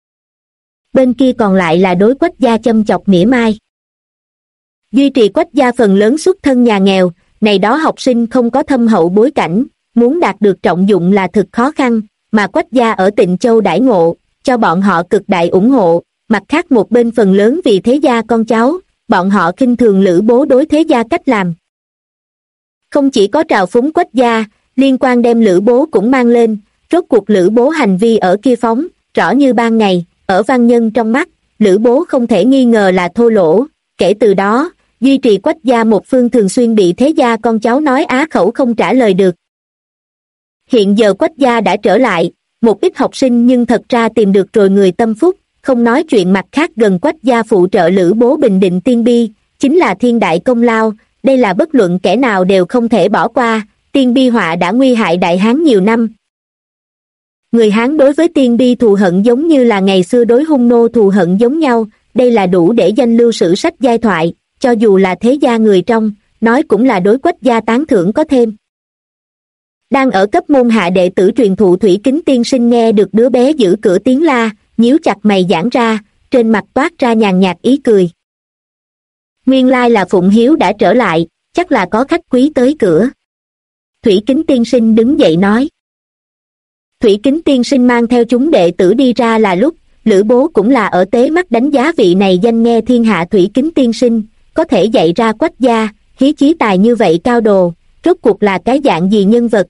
bên kia còn lại là đối Quách Gia châm chọc mỉa mai. Duy trì Quách Gia phần lớn xuất thân nhà nghèo, này đó học sinh không có thâm hậu bối cảnh, muốn đạt được trọng dụng là thực khó khăn, mà Quách Gia ở Tịnh Châu đãi ngộ, cho bọn họ cực đại ủng hộ, mặt khác một bên phần lớn vì thế gia con cháu, bọn họ khinh thường Lữ Bố đối thế gia cách làm. Không chỉ có trào phúng Quách Gia, liên quan đem Lữ Bố cũng mang lên, rốt cuộc Lữ Bố hành vi ở kia phóng, rõ như ban ngày, ở văn nhân trong mắt, Lữ Bố không thể nghi ngờ là thô lỗ, kể từ đó, duy trì Quách Gia một phương thường xuyên bị thế gia con cháu nói á khẩu không trả lời được. Hiện giờ Quách Gia đã trở lại, một ít học sinh nhưng thật ra tìm được rồi người tâm phúc, không nói chuyện mặt khác gần Quách Gia phụ trợ Lữ Bố bình định tiên bi, chính là thiên đại công lao, đây là bất luận kẻ nào đều không thể bỏ qua, tiên bi họa đã nguy hại Đại Hán nhiều năm. Người Hán đối với tiên bi thù hận giống như là ngày xưa đối Hung nô thù hận giống nhau, đây là đủ để danh lưu sử sách giai thoại, cho dù là thế gia người trong, nói cũng là đối Quách Gia tán thưởng có thêm. Đang ở cấp môn hạ đệ tử truyền thụ Thủy Kính tiên sinh nghe được đứa bé giữ cửa tiếng la, nhíu chặt mày giãn ra, trên mặt toát ra nhàn nhạt ý cười. Nguyên lai là Phụng Hiếu đã trở lại, chắc là có khách quý tới cửa. Thủy Kính tiên sinh đứng dậy nói. Thủy Kính tiên sinh mang theo chúng đệ tử đi ra là lúc Lữ Bố cũng là ở tế mắt đánh giá vị này danh nghe thiên hạ Thủy Kính tiên sinh, có thể dạy ra Quách gia, khí chí tài như vậy cao đồ, rốt cuộc là cái dạng gì nhân vật.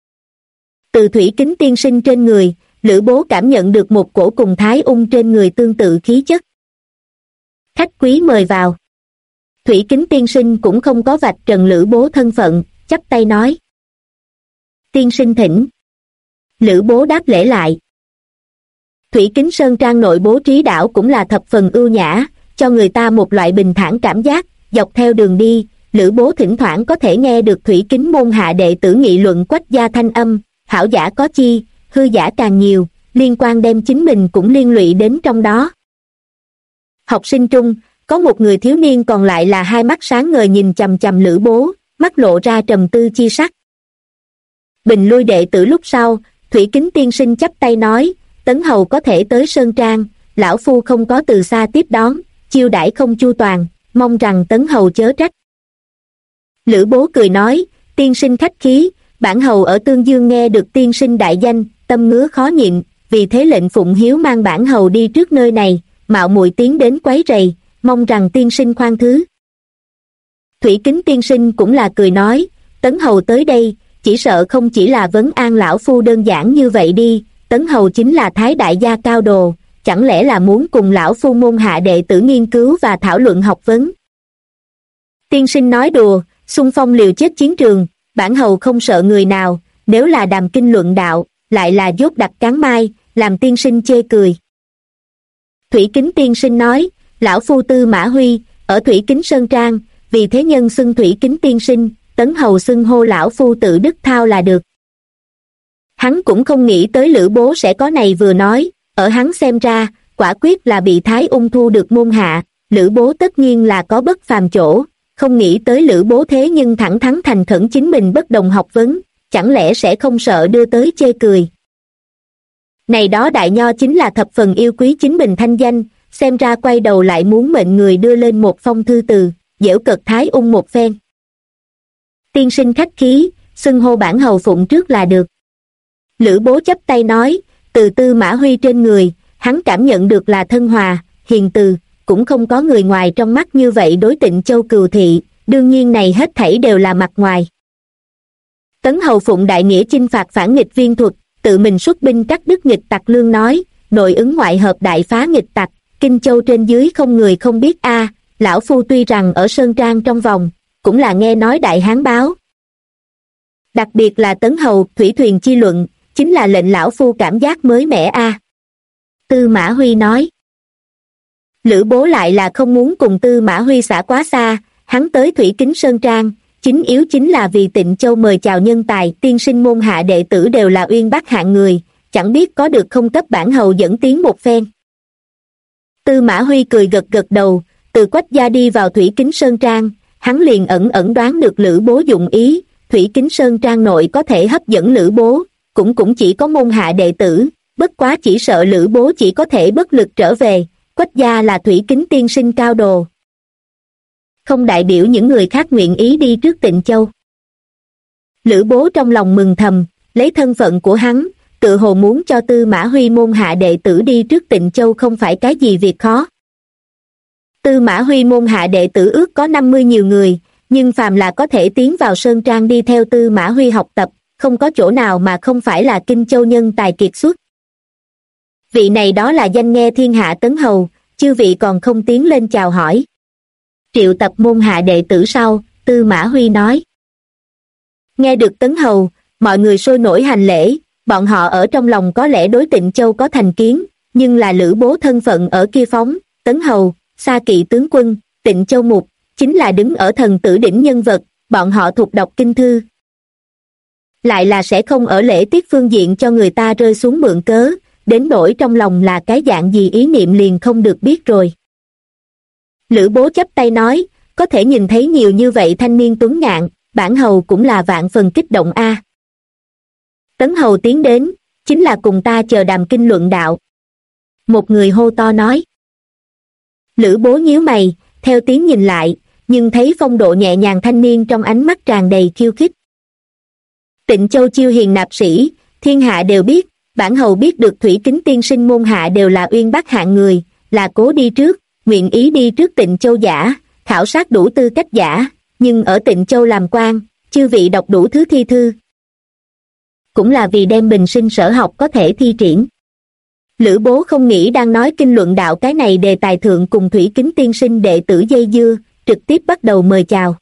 Từ Thủy Kính tiên sinh trên người, Lữ Bố cảm nhận được một cổ cùng Thái Ung trên người tương tự khí chất. Khách quý mời vào. Thủy Kính tiên sinh cũng không có vạch trần Lữ Bố thân phận, chắp tay nói. Tiên sinh thỉnh. Lữ Bố đáp lễ lại. Thủy Kính Sơn Trang nội bố trí đảo cũng là thập phần ưu nhã, cho người ta một loại bình thản cảm giác. Dọc theo đường đi, Lữ Bố thỉnh thoảng có thể nghe được Thủy Kính môn hạ đệ tử nghị luận Quách gia thanh âm, hảo giả có chi, hư giả càng nhiều, liên quan đem chính mình cũng liên lụy đến trong đó. Học sinh trung, có một người thiếu niên còn lại là hai mắt sáng ngời nhìn chằm chằm Lữ Bố, mắt lộ ra trầm tư chi sắc. Bình lui đệ tử lúc sau, Thủy Kính tiên sinh chắp tay nói, Tấn hầu có thể tới Sơn Trang, lão phu không có từ xa tiếp đón, chiêu đãi không chu toàn, mong rằng Tấn hầu chớ trách. Lữ Bố cười nói, tiên sinh khách khí, bản hầu ở Tương Dương nghe được tiên sinh đại danh, tâm ngứa khó nhịn, vì thế lệnh Phụng Hiếu mang bản hầu đi trước nơi này, mạo muội tiến đến quấy rầy, mong rằng tiên sinh khoan thứ. Thủy Kính tiên sinh cũng là cười nói, Tấn hầu tới đây, chỉ sợ không chỉ là vấn an lão phu đơn giản như vậy đi, Tấn hầu chính là Thái đại gia cao đồ, chẳng lẽ là muốn cùng lão phu môn hạ đệ tử nghiên cứu và thảo luận học vấn. Tiên sinh nói đùa, xung phong liều chết chiến trường, bản hầu không sợ người nào, nếu là đàm kinh luận đạo, lại là dốt đặt cán mai, làm tiên sinh chê cười. Thủy Kính tiên sinh nói, lão phu Tư Mã Huy, ở Thủy Kính Sơn Trang, vì thế nhân xưng Thủy Kính tiên sinh, Tấn hầu xưng hô lão phu tự Đức Thao là được. Hắn cũng không nghĩ tới Lữ Bố sẽ có này vừa nói, ở hắn xem ra, quả quyết là bị Thái Ung thu được môn hạ, Lữ Bố tất nhiên là có bất phàm chỗ, không nghĩ tới Lữ Bố thế nhưng thẳng thắn thành khẩn chính mình bất đồng học vấn, chẳng lẽ sẽ không sợ đưa tới chê cười. Này đó đại nho chính là thập phần yêu quý chính mình thanh danh, xem ra quay đầu lại muốn mệnh người đưa lên một phong thư từ, giễu cợt Thái Ung một phen. Tiên sinh khách khí, xưng hô bản hầu phụng trước là được. Lữ Bố chắp tay nói, từ Tư Mã Huy trên người, hắn cảm nhận được là thân hòa, hiền từ, cũng không có người ngoài trong mắt như vậy đối Tịnh Châu cừu thị, đương nhiên này hết thảy đều là mặt ngoài. Tấn hầu phụng đại nghĩa chinh phạt phản nghịch viên thuật, tự mình xuất binh cắt đứt nghịch tặc lương nói, nội ứng ngoại hợp đại phá nghịch tặc, Kinh Châu trên dưới không người không biết a. Lão phu tuy rằng ở Sơn Trang trong vòng, cũng là nghe nói đại hán báo. Đặc biệt là Tấn hầu thủy thuyền chi luận, chính là lệnh lão phu cảm giác mới mẻ a. Tư Mã Huy nói. Lữ Bố lại là không muốn cùng Tư Mã Huy xả quá xa, hắn tới Thủy Kính Sơn Trang, chính yếu chính là vì Tịnh Châu mời chào nhân tài, tiên sinh môn hạ đệ tử đều là uyên bác hạng người, chẳng biết có được không cấp bản hầu dẫn tiến một phen. Tư Mã Huy cười gật gật đầu, từ Quách gia đi vào Thủy Kính Sơn Trang, hắn liền ẩn ẩn đoán được Lữ Bố dụng ý, Thủy Kính Sơn Trang nội có thể hấp dẫn Lữ Bố, cũng chỉ có môn hạ đệ tử, bất quá chỉ sợ Lữ Bố chỉ có thể bất lực trở về, Quách gia là Thủy Kính tiên sinh cao đồ. Không đại biểu những người khác nguyện ý đi trước Tịnh Châu. Lữ Bố trong lòng mừng thầm, lấy thân phận của hắn, tự hồ muốn cho Tư Mã Huy môn hạ đệ tử đi trước Tịnh Châu không phải cái gì việc khó. Tư Mã Huy môn hạ đệ tử ước có 50 nhiều người, nhưng phàm là có thể tiến vào Sơn Trang đi theo Tư Mã Huy học tập, không có chỗ nào mà không phải là Kinh Châu nhân tài kiệt xuất. Vị này đó là danh nghe thiên hạ Tấn hầu, chư vị còn không tiến lên chào hỏi. Triệu tập môn hạ đệ tử sau, Tư Mã Huy nói. Nghe được Tấn hầu, mọi người sôi nổi hành lễ, bọn họ ở trong lòng có lẽ đối Tịnh Châu có thành kiến, nhưng là Lữ Bố thân phận ở kia phóng, Tấn hầu, Sa Kỵ tướng quân, Tịnh Châu mục, chính là đứng ở thần tử đỉnh nhân vật, bọn họ thuộc đọc kinh thư. Lại là sẽ không ở lễ tiết phương diện cho người ta rơi xuống mượn cớ, đến nỗi trong lòng là cái dạng gì ý niệm liền không được biết rồi. Lữ Bố chắp tay nói, có thể nhìn thấy nhiều như vậy thanh niên tuấn ngạn, bản hầu cũng là vạn phần kích động a. Tấn hầu tiến đến, chính là cùng ta chờ đàm kinh luận đạo. Một người hô to nói. Lữ Bố nhíu mày, theo tiếng nhìn lại, nhưng thấy phong độ nhẹ nhàng thanh niên trong ánh mắt tràn đầy khiêu khích. Tịnh Châu chiêu hiền nạp sĩ, thiên hạ đều biết, bản hầu biết được Thủy Kính tiên sinh môn hạ đều là uyên bác hạng người, là cố đi trước, nguyện ý đi trước Tịnh Châu giả, khảo sát đủ tư cách giả, nhưng ở Tịnh Châu làm quan, chư vị đọc đủ thứ thi thư. Cũng là vì đem bình sinh sở học có thể thi triển. Lữ Bố không nghĩ đang nói kinh luận đạo cái này đề tài thượng cùng Thủy Kính tiên sinh đệ tử dây dưa, trực tiếp bắt đầu mời chào.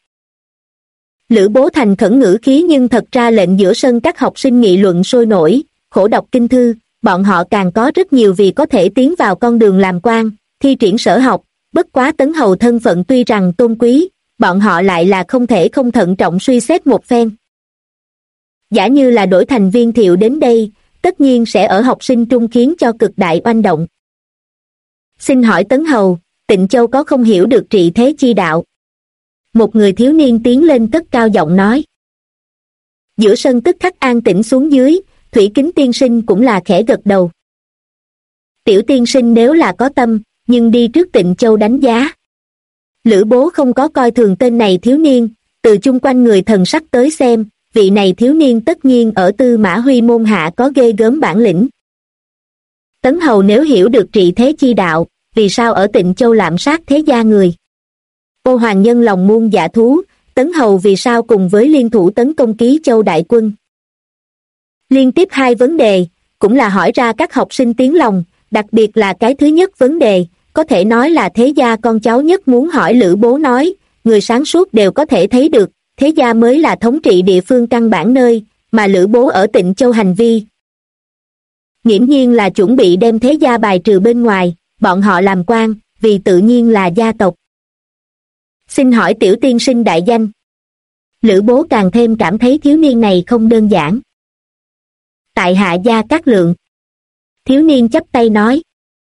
Lữ Bố thành khẩn ngữ khí nhưng thật ra lệnh giữa sân các học sinh nghị luận sôi nổi, khổ đọc kinh thư, bọn họ càng có rất nhiều vì có thể tiến vào con đường làm quan, thi triển sở học, bất quá Tấn Hầu thân phận tuy rằng tôn quý, bọn họ lại là không thể không thận trọng suy xét một phen. Giả như là đổi thành Viên Thiệu đến đây, tất nhiên sẽ ở học sinh trung khiến cho cực đại oanh động. Xin hỏi Tấn Hầu, Tịnh Châu có không hiểu được trị thế chi đạo? Một người thiếu niên tiến lên cất cao giọng nói. Giữa sân tức khắc an tĩnh xuống dưới, Thủy Kính tiên sinh cũng là khẽ gật đầu. Tiểu tiên sinh nếu là có tâm, nhưng đi trước Tịnh Châu đánh giá. Lữ Bố không có coi thường tên này thiếu niên, từ chung quanh người thần sắc tới xem, vị này thiếu niên tất nhiên ở Tư Mã Huy môn hạ có ghê gớm bản lĩnh. Tấn Hầu nếu hiểu được trị thế chi đạo, vì sao ở Tịnh Châu lạm sát thế gia người? Ô hoàng nhân lòng muôn dạ thú, Tấn Hầu vì sao cùng với liên thủ tấn công Ký Châu đại quân? Liên tiếp hai vấn đề, cũng là hỏi ra các học sinh tiếng lòng, đặc biệt là cái thứ nhất vấn đề, có thể nói là thế gia con cháu nhất muốn hỏi. Lữ Bố nói, người sáng suốt đều có thể thấy được, thế gia mới là thống trị địa phương căn bản nơi, mà Lữ Bố ở Tịnh Châu hành vi. Nghiễm nhiên là chuẩn bị đem thế gia bài trừ bên ngoài, bọn họ làm quan, vì tự nhiên là gia tộc. Xin hỏi tiểu tiên sinh đại danh. Lữ Bố càng thêm cảm thấy thiếu niên này không đơn giản. Tại hạ Gia Cát Lượng. Thiếu niên chắp tay nói.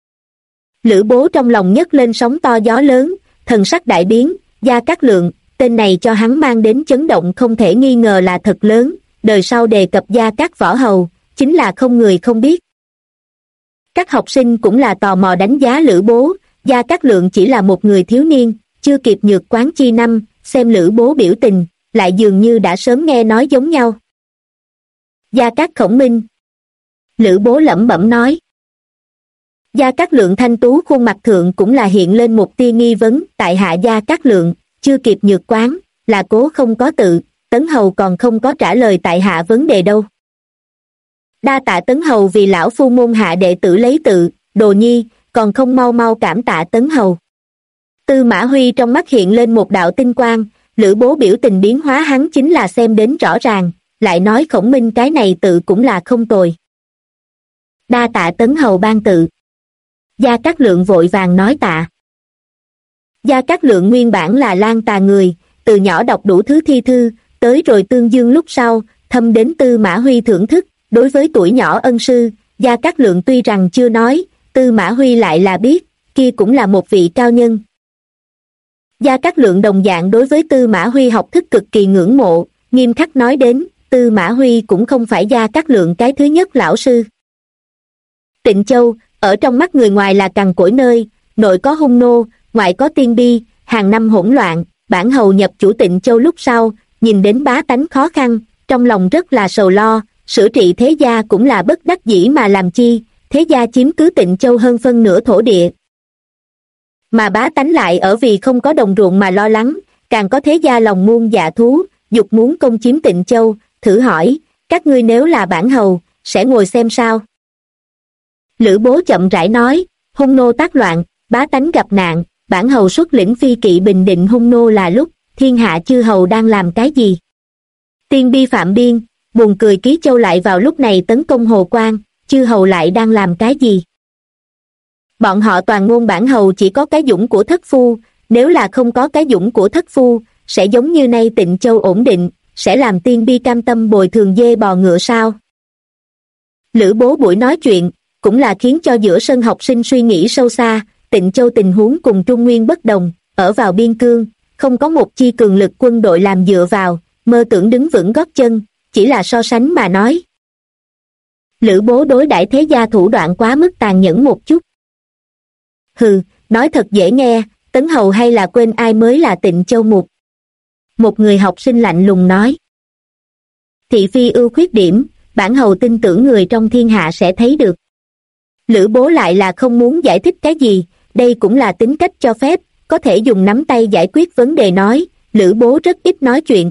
Lữ Bố trong lòng nhấc lên sóng to gió lớn, thần sắc đại biến. Gia Cát Lượng, tên này cho hắn mang đến chấn động không thể nghi ngờ là thật lớn, đời sau đề cập Gia Cát Võ Hầu, chính là không người không biết. Các học sinh cũng là tò mò đánh giá Lữ Bố, Gia Cát Lượng chỉ là một người thiếu niên, chưa kịp nhược quán chi năm, xem Lữ Bố biểu tình, lại dường như đã sớm nghe nói giống nhau. Gia Cát Khổng Minh. Lữ Bố lẩm bẩm nói. Gia Cát Lượng thanh tú khuôn mặt thượng cũng là hiện lên một tia nghi vấn. Tại hạ Gia Cát Lượng, chưa kịp nhược quán, là cố không có tự, Tấn Hầu còn không có trả lời tại hạ vấn đề đâu. Đa tạ Tấn Hầu vì lão phu môn hạ đệ tử lấy tự, Đồ Nhi, còn không mau mau cảm tạ Tấn Hầu. Tư Mã Huy trong mắt hiện lên một đạo tinh quang, Lữ Bố biểu tình biến hóa hắn chính là xem đến rõ ràng, lại nói Khổng Minh cái này tự cũng là không tồi. Đa tạ Tấn Hầu ban tự. Gia Cát Lượng vội vàng nói tạ. Gia Cát Lượng nguyên bản là Lan Tà người, từ nhỏ đọc đủ thứ thi thư, tới rồi Tương Dương lúc sau, thâm đến Tư Mã Huy thưởng thức, đối với tuổi nhỏ ân sư, Gia Cát Lượng tuy rằng chưa nói, Tư Mã Huy lại là biết, kia cũng là một vị cao nhân. Gia Cát Lượng đồng dạng đối với Tư Mã Huy học thức cực kỳ ngưỡng mộ, nghiêm khắc nói đến, Tư Mã Huy cũng không phải Gia Cát Lượng cái thứ nhất lão sư. Tịnh Châu, ở trong mắt người ngoài là cằn cỗi nơi, nội có hung nô, ngoại có tiên bi, hàng năm hỗn loạn, bản hầu nhập chủ Tịnh Châu lúc sau, nhìn đến bá tánh khó khăn, trong lòng rất là sầu lo, sửa trị thế gia cũng là bất đắc dĩ mà làm chi, thế gia chiếm cứ Tịnh Châu hơn phân nửa thổ địa. Mà bá tánh lại ở vì không có đồng ruộng mà lo lắng, càng có thế gia lòng muôn dạ thú, dục muốn công chiếm Tịnh Châu, thử hỏi, các ngươi nếu là bản hầu, sẽ ngồi xem sao? Lữ Bố chậm rãi nói, hung nô tác loạn, bá tánh gặp nạn, bản hầu xuất lĩnh phi kỵ bình định hung nô là lúc, thiên hạ chư hầu đang làm cái gì? Tiên bi phạm biên, buồn cười Ký Châu lại vào lúc này tấn công Hồ Quan, chư hầu lại đang làm cái gì? Bọn họ toàn ngôn bản hầu chỉ có cái dũng của thất phu, nếu là không có cái dũng của thất phu, sẽ giống như nay Tịnh Châu ổn định, sẽ làm tiên bi cam tâm bồi thường dê bò ngựa sao? Lữ Bố buổi nói chuyện, cũng là khiến cho giữa sân học sinh suy nghĩ sâu xa, Tịnh Châu tình huống cùng Trung Nguyên bất đồng, ở vào biên cương, không có một chi cường lực quân đội làm dựa vào, mơ tưởng đứng vững gót chân, chỉ là so sánh mà nói. Lữ Bố đối đãi thế gia thủ đoạn quá mức tàn nhẫn một chút. Hừ, nói thật dễ nghe, Tấn Hầu hay là quên ai mới là Tịnh Châu Mục. Một người học sinh lạnh lùng nói. Thị phi ưu khuyết điểm, bản hầu tin tưởng người trong thiên hạ sẽ thấy được. Lữ Bố lại là không muốn giải thích cái gì, đây cũng là tính cách cho phép, có thể dùng nắm tay giải quyết vấn đề nói, Lữ Bố rất ít nói chuyện.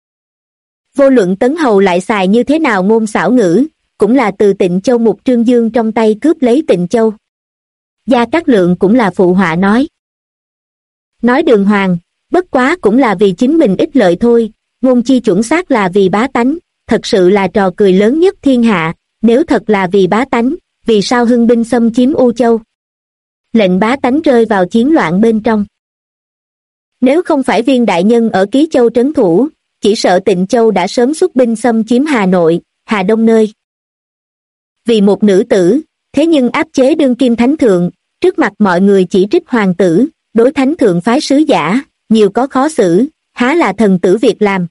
Vô luận Tấn Hầu lại xài như thế nào ngôn xảo ngữ, cũng là từ Tịnh Châu Mục Trương Dương trong tay cướp lấy Tịnh Châu. Gia Cát Lượng cũng là phụ họa nói. Nói đường hoàng, bất quá cũng là vì chính mình ích lợi thôi, ngôn chi chuẩn xác là vì bá tánh, thật sự là trò cười lớn nhất thiên hạ, nếu thật là vì bá tánh, vì sao hưng binh xâm chiếm U Châu? Lệnh bá tánh rơi vào chiến loạn bên trong. Nếu không phải Viên đại nhân ở Ký Châu trấn thủ, chỉ sợ Tịnh Châu đã sớm xuất binh xâm chiếm Hà Nội, Hà Đông nơi. Vì một nữ tử, thế nhưng áp chế đương kim thánh thượng, trước mặt mọi người chỉ trích hoàng tử, đối thánh thượng phái sứ giả, nhiều có khó xử, há là thần tử việc làm.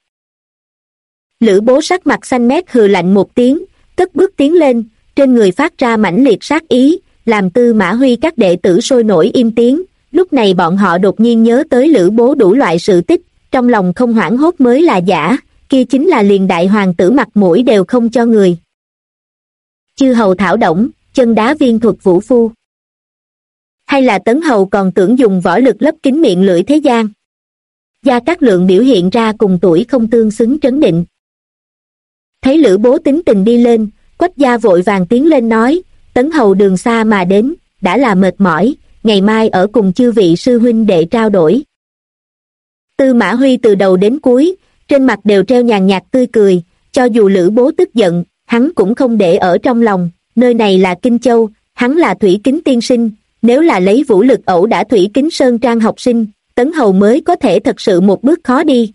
Lữ Bố sắc mặt xanh mét hừ lạnh một tiếng, cất bước tiến lên, trên người phát ra mãnh liệt sát ý, làm Tư Mã Huy các đệ tử sôi nổi im tiếng. Lúc này bọn họ đột nhiên nhớ tới Lữ Bố đủ loại sự tích, trong lòng không hoảng hốt mới là giả, kia chính là liền đại hoàng tử mặt mũi đều không cho người. Chư hầu thảo động, chân đá viên thuật vũ phu. Hay là Tấn Hầu còn tưởng dùng võ lực lấp kín miệng lưỡi thế gian. Gia Cát Lượng biểu hiện ra cùng tuổi không tương xứng trấn định. Thấy Lữ Bố tính tình đi lên, Quách gia vội vàng tiến lên nói, Tấn Hầu đường xa mà đến, đã là mệt mỏi, ngày mai ở cùng chư vị sư huynh đệ trao đổi. Tư Mã Huy từ đầu đến cuối, trên mặt đều treo nhàn nhạt tươi cười, cho dù Lữ Bố tức giận, hắn cũng không để ở trong lòng, nơi này là Kinh Châu, hắn là Thủy Kính tiên sinh, nếu là lấy vũ lực ẩu đả Thủy Kính Sơn Trang học sinh, Tấn Hầu mới có thể thật sự một bước khó đi.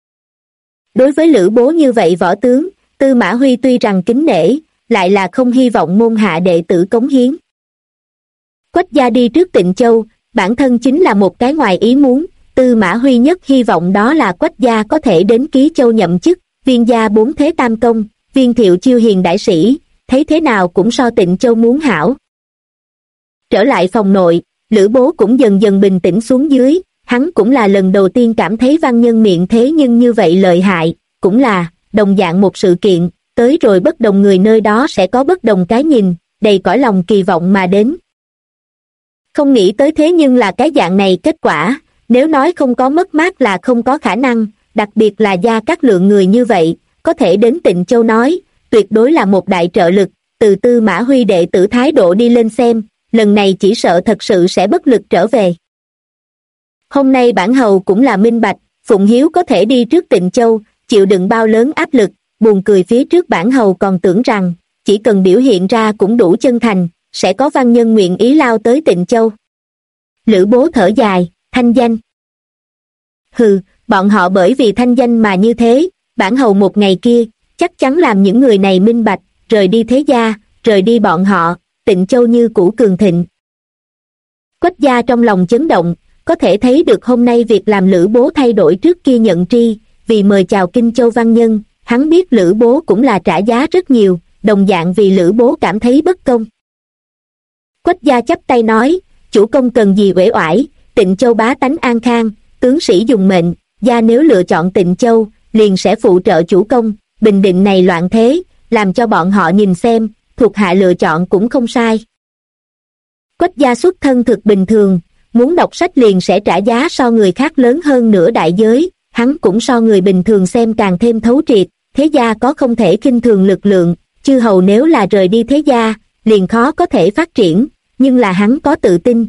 Đối với Lữ Bố như vậy võ tướng, Tư Mã Huy tuy rằng kính nể, lại là không hy vọng môn hạ đệ tử cống hiến. Quách gia đi trước Tịnh Châu, bản thân chính là một cái ngoài ý muốn, Tư Mã Huy nhất hy vọng đó là Quách gia có thể đến Ký Châu nhậm chức, Viên gia bốn thế tam công, Viên Thiệu chiêu hiền đại sĩ, thấy thế nào cũng so Tịnh Châu muốn hảo. Trở lại phòng nội, Lữ Bố cũng dần dần bình tĩnh xuống dưới, hắn cũng là lần đầu tiên cảm thấy văn nhân miệng thế nhưng như vậy lợi hại, cũng là, đồng dạng một sự kiện, tới rồi bất đồng người nơi đó sẽ có bất đồng cái nhìn, đầy cõi lòng kỳ vọng mà đến. Không nghĩ tới thế nhưng là cái dạng này kết quả, nếu nói không có mất mát là không có khả năng, đặc biệt là Gia Cát Lượng người như vậy, có thể đến Tịnh Châu nói, tuyệt đối là một đại trợ lực, từ Tư Mã Huy đệ tử thái độ đi lên xem, lần này chỉ sợ thật sự sẽ bất lực trở về. Hôm nay bản hầu cũng là minh bạch, Phụng Hiếu có thể đi trước Tịnh Châu, chịu đựng bao lớn áp lực, buồn cười phía trước bản hầu còn tưởng rằng, chỉ cần biểu hiện ra cũng đủ chân thành, sẽ có văn nhân nguyện ý lao tới Tịnh Châu. Lữ Bố thở dài, thanh danh. Hừ, bọn họ bởi vì thanh danh mà như thế, bản hầu một ngày kia, chắc chắn làm những người này minh bạch, rời đi thế gia, rời đi bọn họ, Tịnh Châu như cũ cường thịnh. Quách gia trong lòng chấn động, có thể thấy được hôm nay việc làm Lữ Bố thay đổi trước kia nhận tri, vì mời chào Kinh Châu văn nhân, hắn biết Lữ Bố cũng là trả giá rất nhiều, đồng dạng vì Lữ Bố cảm thấy bất công. Quách gia chắp tay nói, chủ công cần gì uể oải, Tịnh Châu bá tánh an khang, tướng sĩ dùng mệnh, gia nếu lựa chọn Tịnh Châu, liền sẽ phụ trợ chủ công, bình định này loạn thế, làm cho bọn họ nhìn xem, thuộc hạ lựa chọn cũng không sai. Quách gia xuất thân thực bình thường, muốn đọc sách liền sẽ trả giá so người khác lớn hơn nửa đại giới, hắn cũng so người bình thường xem càng thêm thấu triệt, thế gia có không thể khinh thường lực lượng, chư hầu nếu là rời đi thế gia, liền khó có thể phát triển, nhưng là hắn có tự tin.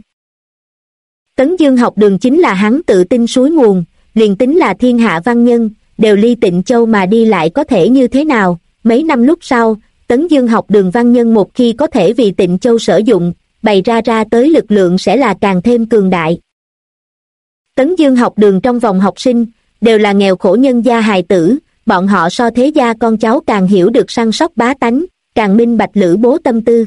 Tấn Dương học đường chính là hắn tự tin suối nguồn, liền tính là thiên hạ văn nhân, đều ly Tịnh Châu mà đi lại có thể như thế nào, mấy năm lúc sau, Tấn Dương học đường văn nhân một khi có thể vì Tịnh Châu sử dụng, bày ra tới lực lượng sẽ là càng thêm cường đại. Tấn Dương học đường trong vòng học sinh, đều là nghèo khổ nhân gia hài tử, bọn họ so thế gia con cháu càng hiểu được săn sóc bá tánh, càng minh bạch Lữ Bố tâm tư.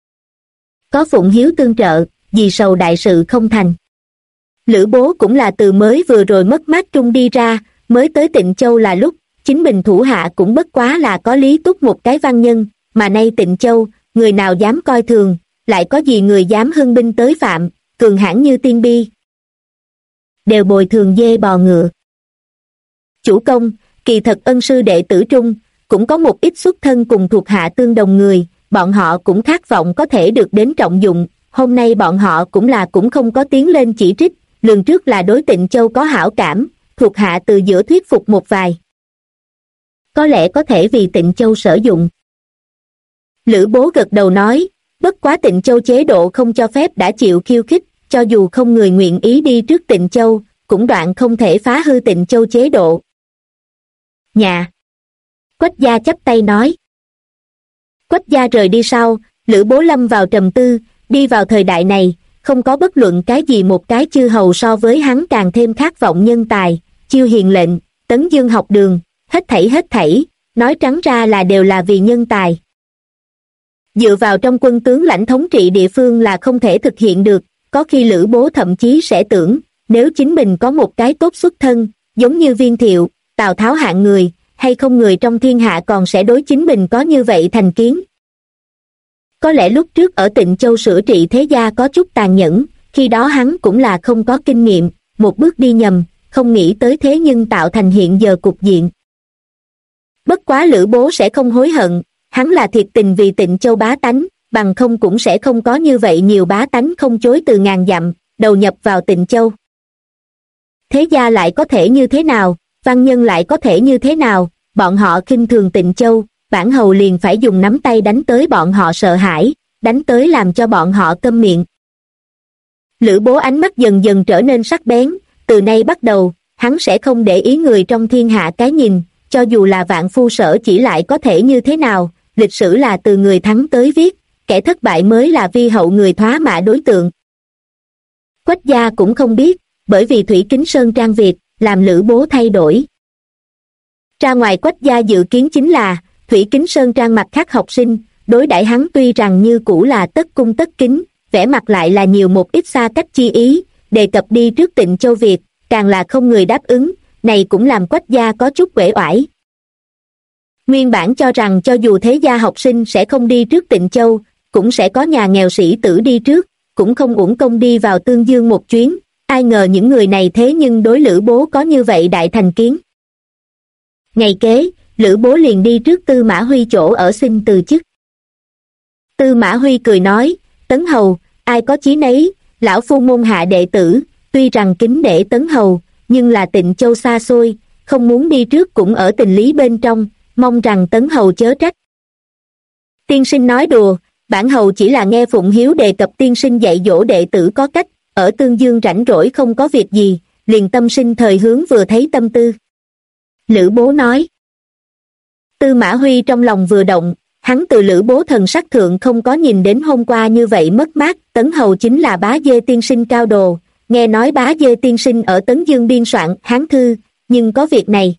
Có Phụng Hiếu tương trợ, vì sầu đại sự không thành. Lữ Bố cũng là từ mới vừa rồi mất mát trung đi ra, mới tới Tịnh Châu là lúc, chính mình thủ hạ cũng bất quá là có Lý Túc một cái văn nhân, mà nay Tịnh Châu, người nào dám coi thường, lại có gì người dám hưng binh tới phạm, cường hãn như tiên bi, đều bồi thường dê bò ngựa. Chủ công, kỳ thật ân sư đệ tử trung, cũng có một ít xuất thân cùng thuộc hạ tương đồng người, bọn họ cũng khát vọng có thể được đến trọng dụng, hôm nay bọn họ cũng không có tiến lên chỉ trích, lường trước là đối Tịnh Châu có hảo cảm, thuộc hạ từ giữa thuyết phục một vài. Có lẽ có thể vì Tịnh Châu sử dụng. Lữ Bố gật đầu nói, bất quá Tịnh Châu chế độ không cho phép đã chịu khiêu khích, cho dù không người nguyện ý đi trước Tịnh Châu, cũng đoạn không thể phá hư Tịnh Châu chế độ. Nhà. Quách gia chắp tay nói. Quách gia rời đi sau, Lữ Bố lâm vào trầm tư, đi vào thời đại này, không có bất luận cái gì một cái chư hầu so với hắn càng thêm khát vọng nhân tài, Chiêu Hiền lệnh, Tấn Dương học đường, hết thảy, nói trắng ra là đều là vì nhân tài. Dựa vào trong quân tướng lãnh thống trị địa phương là không thể thực hiện được, có khi Lữ Bố thậm chí sẽ tưởng, nếu chính mình có một cái tốt xuất thân, giống như Viên Thiệu, Tào Tháo hạng người, hay không người trong thiên hạ còn sẽ đối chính mình có như vậy thành kiến. Có lẽ lúc trước ở Tịnh Châu sửa trị thế gia có chút tàn nhẫn, khi đó hắn cũng là không có kinh nghiệm, một bước đi nhầm, không nghĩ tới thế nhưng tạo thành hiện giờ cục diện. Bất quá Lữ Bố sẽ không hối hận, hắn là thiệt tình vì Tịnh Châu bá tánh, bằng không cũng sẽ không có như vậy nhiều bá tánh không chối từ ngàn dặm, đầu nhập vào Tịnh Châu. Thế gia lại có thể như thế nào, văn nhân lại có thể như thế nào, bọn họ khinh thường Tịnh Châu, bản hầu liền phải dùng nắm tay đánh tới bọn họ sợ hãi, đánh tới làm cho bọn họ câm miệng. Lữ Bố ánh mắt dần dần trở nên sắc bén, từ nay bắt đầu, hắn sẽ không để ý người trong thiên hạ cái nhìn, cho dù là vạn phu sở chỉ lại có thể như thế nào, lịch sử là từ người thắng tới viết, kẻ thất bại mới là vi hậu người thoá mạ đối tượng. Quách gia cũng không biết, bởi vì Thủy Kính Sơn Trang Việt, làm Lữ Bố thay đổi. Ra ngoài Quách gia dự kiến chính là, Thủy Kính Sơn Trang mặt khác học sinh, đối đãi hắn tuy rằng như cũ là tất cung tất kính, vẻ mặt lại là nhiều một ít xa cách chi ý, đề cập đi trước Tịnh Châu Việt, càng là không người đáp ứng, này cũng làm Quách gia có chút uể oải. Nguyên bản cho rằng cho dù thế gia học sinh sẽ không đi trước Tịnh Châu, cũng sẽ có nhà nghèo sĩ tử đi trước, cũng không uổng công đi vào Tương Dương một chuyến, ai ngờ những người này thế nhưng đối Lữ Bố có như vậy đại thành kiến. Ngày kế, Lữ Bố liền đi trước Tư Mã Huy chỗ ở xin từ chức. Tư Mã Huy cười nói, Tấn Hầu, ai có chí nấy, lão phu môn hạ đệ tử, tuy rằng kính nể Tấn Hầu, nhưng là Tịnh Châu xa xôi, không muốn đi trước cũng ở tình lý bên trong, mong rằng Tấn Hầu chớ trách. Tiên sinh nói đùa, bản hầu chỉ là nghe Phụng Hiếu đề cập tiên sinh dạy dỗ đệ tử có cách, ở Tương Dương rảnh rỗi không có việc gì, liền tâm sinh thời hướng vừa thấy tâm tư. Lữ Bố nói. Tư Mã Huy trong lòng vừa động, hắn từ Lữ Bố thần sắc thượng không có nhìn đến hôm qua như vậy mất mát, Tấn Hầu chính là Bá Dê tiên sinh cao đồ, nghe nói Bá Dê tiên sinh ở Tấn Dương biên soạn Hán thư, nhưng có việc này.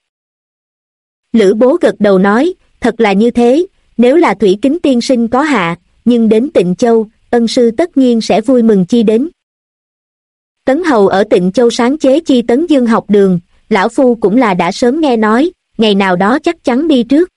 Lữ Bố gật đầu nói, thật là như thế, nếu là Thủy Kính tiên sinh có hạ, nhưng đến Tịnh Châu, ân sư tất nhiên sẽ vui mừng chi đến. Tấn Hầu ở Tịnh Châu sáng chế chi Tấn Dương học đường, lão phu cũng là đã sớm nghe nói, ngày nào đó chắc chắn đi trước.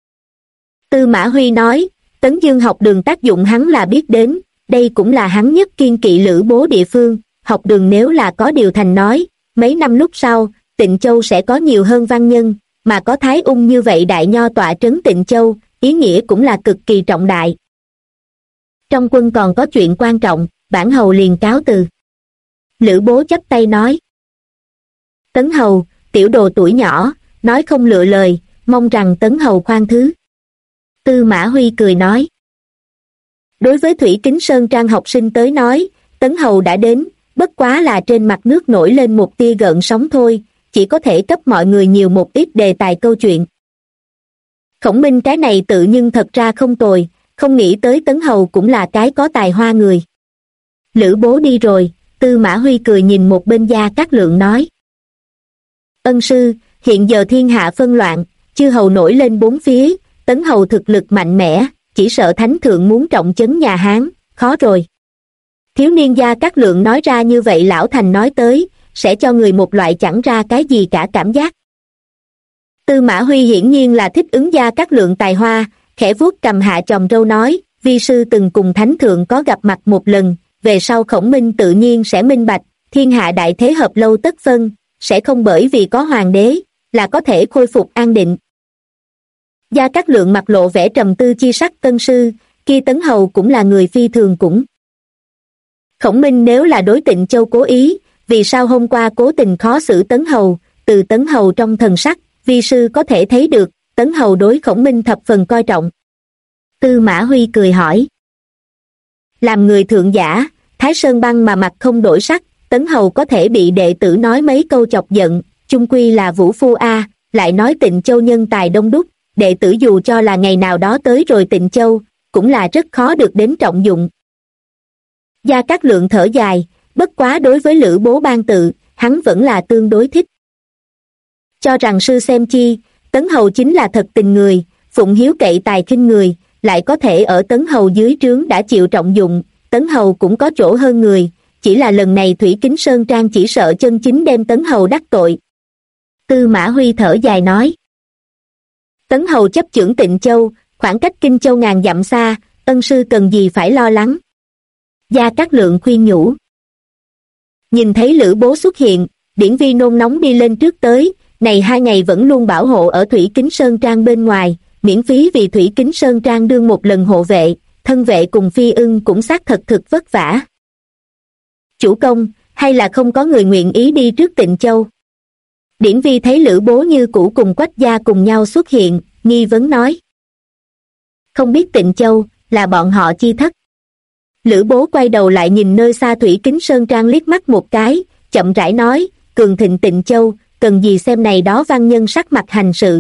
Tư Mã Huy nói, Tấn Dương học đường tác dụng hắn là biết đến, đây cũng là hắn nhất kiên kỵ Lữ Bố địa phương, học đường nếu là có điều thành nói, mấy năm lúc sau, Tịnh Châu sẽ có nhiều hơn văn nhân, mà có Thái Ung như vậy đại nho tọa trấn Tịnh Châu, ý nghĩa cũng là cực kỳ trọng đại. Trong quân còn có chuyện quan trọng, bản hầu liền cáo từ. Lữ Bố chắp tay nói. Tấn Hầu, tiểu đồ tuổi nhỏ, nói không lựa lời, mong rằng Tấn Hầu khoan thứ. Tư Mã Huy cười nói. Đối với Thủy Kính Sơn Trang học sinh tới nói, Tấn Hầu đã đến, bất quá là trên mặt nước nổi lên một tia gợn sóng thôi, chỉ có thể cấp mọi người nhiều một ít đề tài câu chuyện. Khổng Minh cái này tự nhưng thật ra không tồi, không nghĩ tới Tấn Hầu cũng là cái có tài hoa người. Lữ Bố đi rồi, Tư Mã Huy cười nhìn một bên Gia Cát Lượng nói. Ân sư, hiện giờ thiên hạ phân loạn, chư hầu nổi lên bốn phía, Tấn Hầu thực lực mạnh mẽ, chỉ sợ thánh thượng muốn trọng chấn nhà Hán, khó rồi. Thiếu niên Gia Cát Lượng nói ra như vậy lão thành nói tới, sẽ cho người một loại chẳng ra cái gì cả cảm giác. Tư Mã Huy hiển nhiên là thích ứng Gia Cát Lượng tài hoa, khẽ vuốt cầm hạ chòm râu nói, vi sư từng cùng thánh thượng có gặp mặt một lần, về sau Khổng Minh tự nhiên sẽ minh bạch, thiên hạ đại thế hợp lâu tất phân, sẽ không bởi vì có hoàng đế, là có thể khôi phục an định. Gia Cát Lượng mặt lộ vẻ trầm tư chi sắc. Tân sư, kia Tấn Hầu cũng là người phi thường cũng. Khổng Minh nếu là đối Tịnh Châu cố ý, vì sao hôm qua cố tình khó xử Tấn Hầu? Từ Tấn Hầu trong thần sắc, vi sư có thể thấy được, Tấn Hầu đối Khổng Minh thập phần coi trọng. Tư Mã Huy cười hỏi. Làm người thượng giả, Thái Sơn băng mà mặt không đổi sắc, Tấn Hầu có thể bị đệ tử nói mấy câu chọc giận, chung quy là vũ phu a, lại nói Tịnh Châu nhân tài đông đúc, đệ tử dù cho là ngày nào đó tới rồi Tịnh Châu, cũng là rất khó được đến trọng dụng. Gia Cát Lượng thở dài, bất quá đối với Lữ Bố ban tự, hắn vẫn là tương đối thích. Cho rằng sư xem chi, Tấn Hầu chính là thật tình người, phụng hiếu cậy tài khinh người, lại có thể ở Tấn Hầu dưới trướng đã chịu trọng dụng, Tấn Hầu cũng có chỗ hơn người, chỉ là lần này Thủy Kính Sơn Trang chỉ sợ chân chính đem Tấn Hầu đắc tội. Tư Mã Huy thở dài nói. Tấn Hầu chấp chưởng Tịnh Châu, khoảng cách Kinh Châu ngàn dặm xa, ân sư cần gì phải lo lắng. Gia Cát Lượng khuyên nhủ. Nhìn thấy Lữ Bố xuất hiện, Điển Vi nôn nóng đi lên trước tới, này 2 ngày vẫn luôn bảo hộ ở Thủy Kính Sơn Trang bên ngoài, miễn phí vì Thủy Kính Sơn Trang đương một lần hộ vệ, thân vệ cùng Phi Ưng cũng xác thật thực vất vả. Chủ công, hay là không có người nguyện ý đi trước Tịnh Châu? Điển Vi thấy Lữ Bố như cũ cùng Quách gia cùng nhau xuất hiện, nghi vấn nói. Không biết Tịnh Châu, là bọn họ chi thất. Lữ Bố quay đầu lại nhìn nơi xa Thủy Kính Sơn Trang liếc mắt một cái, chậm rãi nói, cường thịnh Tịnh Châu, cần gì xem này đó văn nhân sắc mặt hành sự.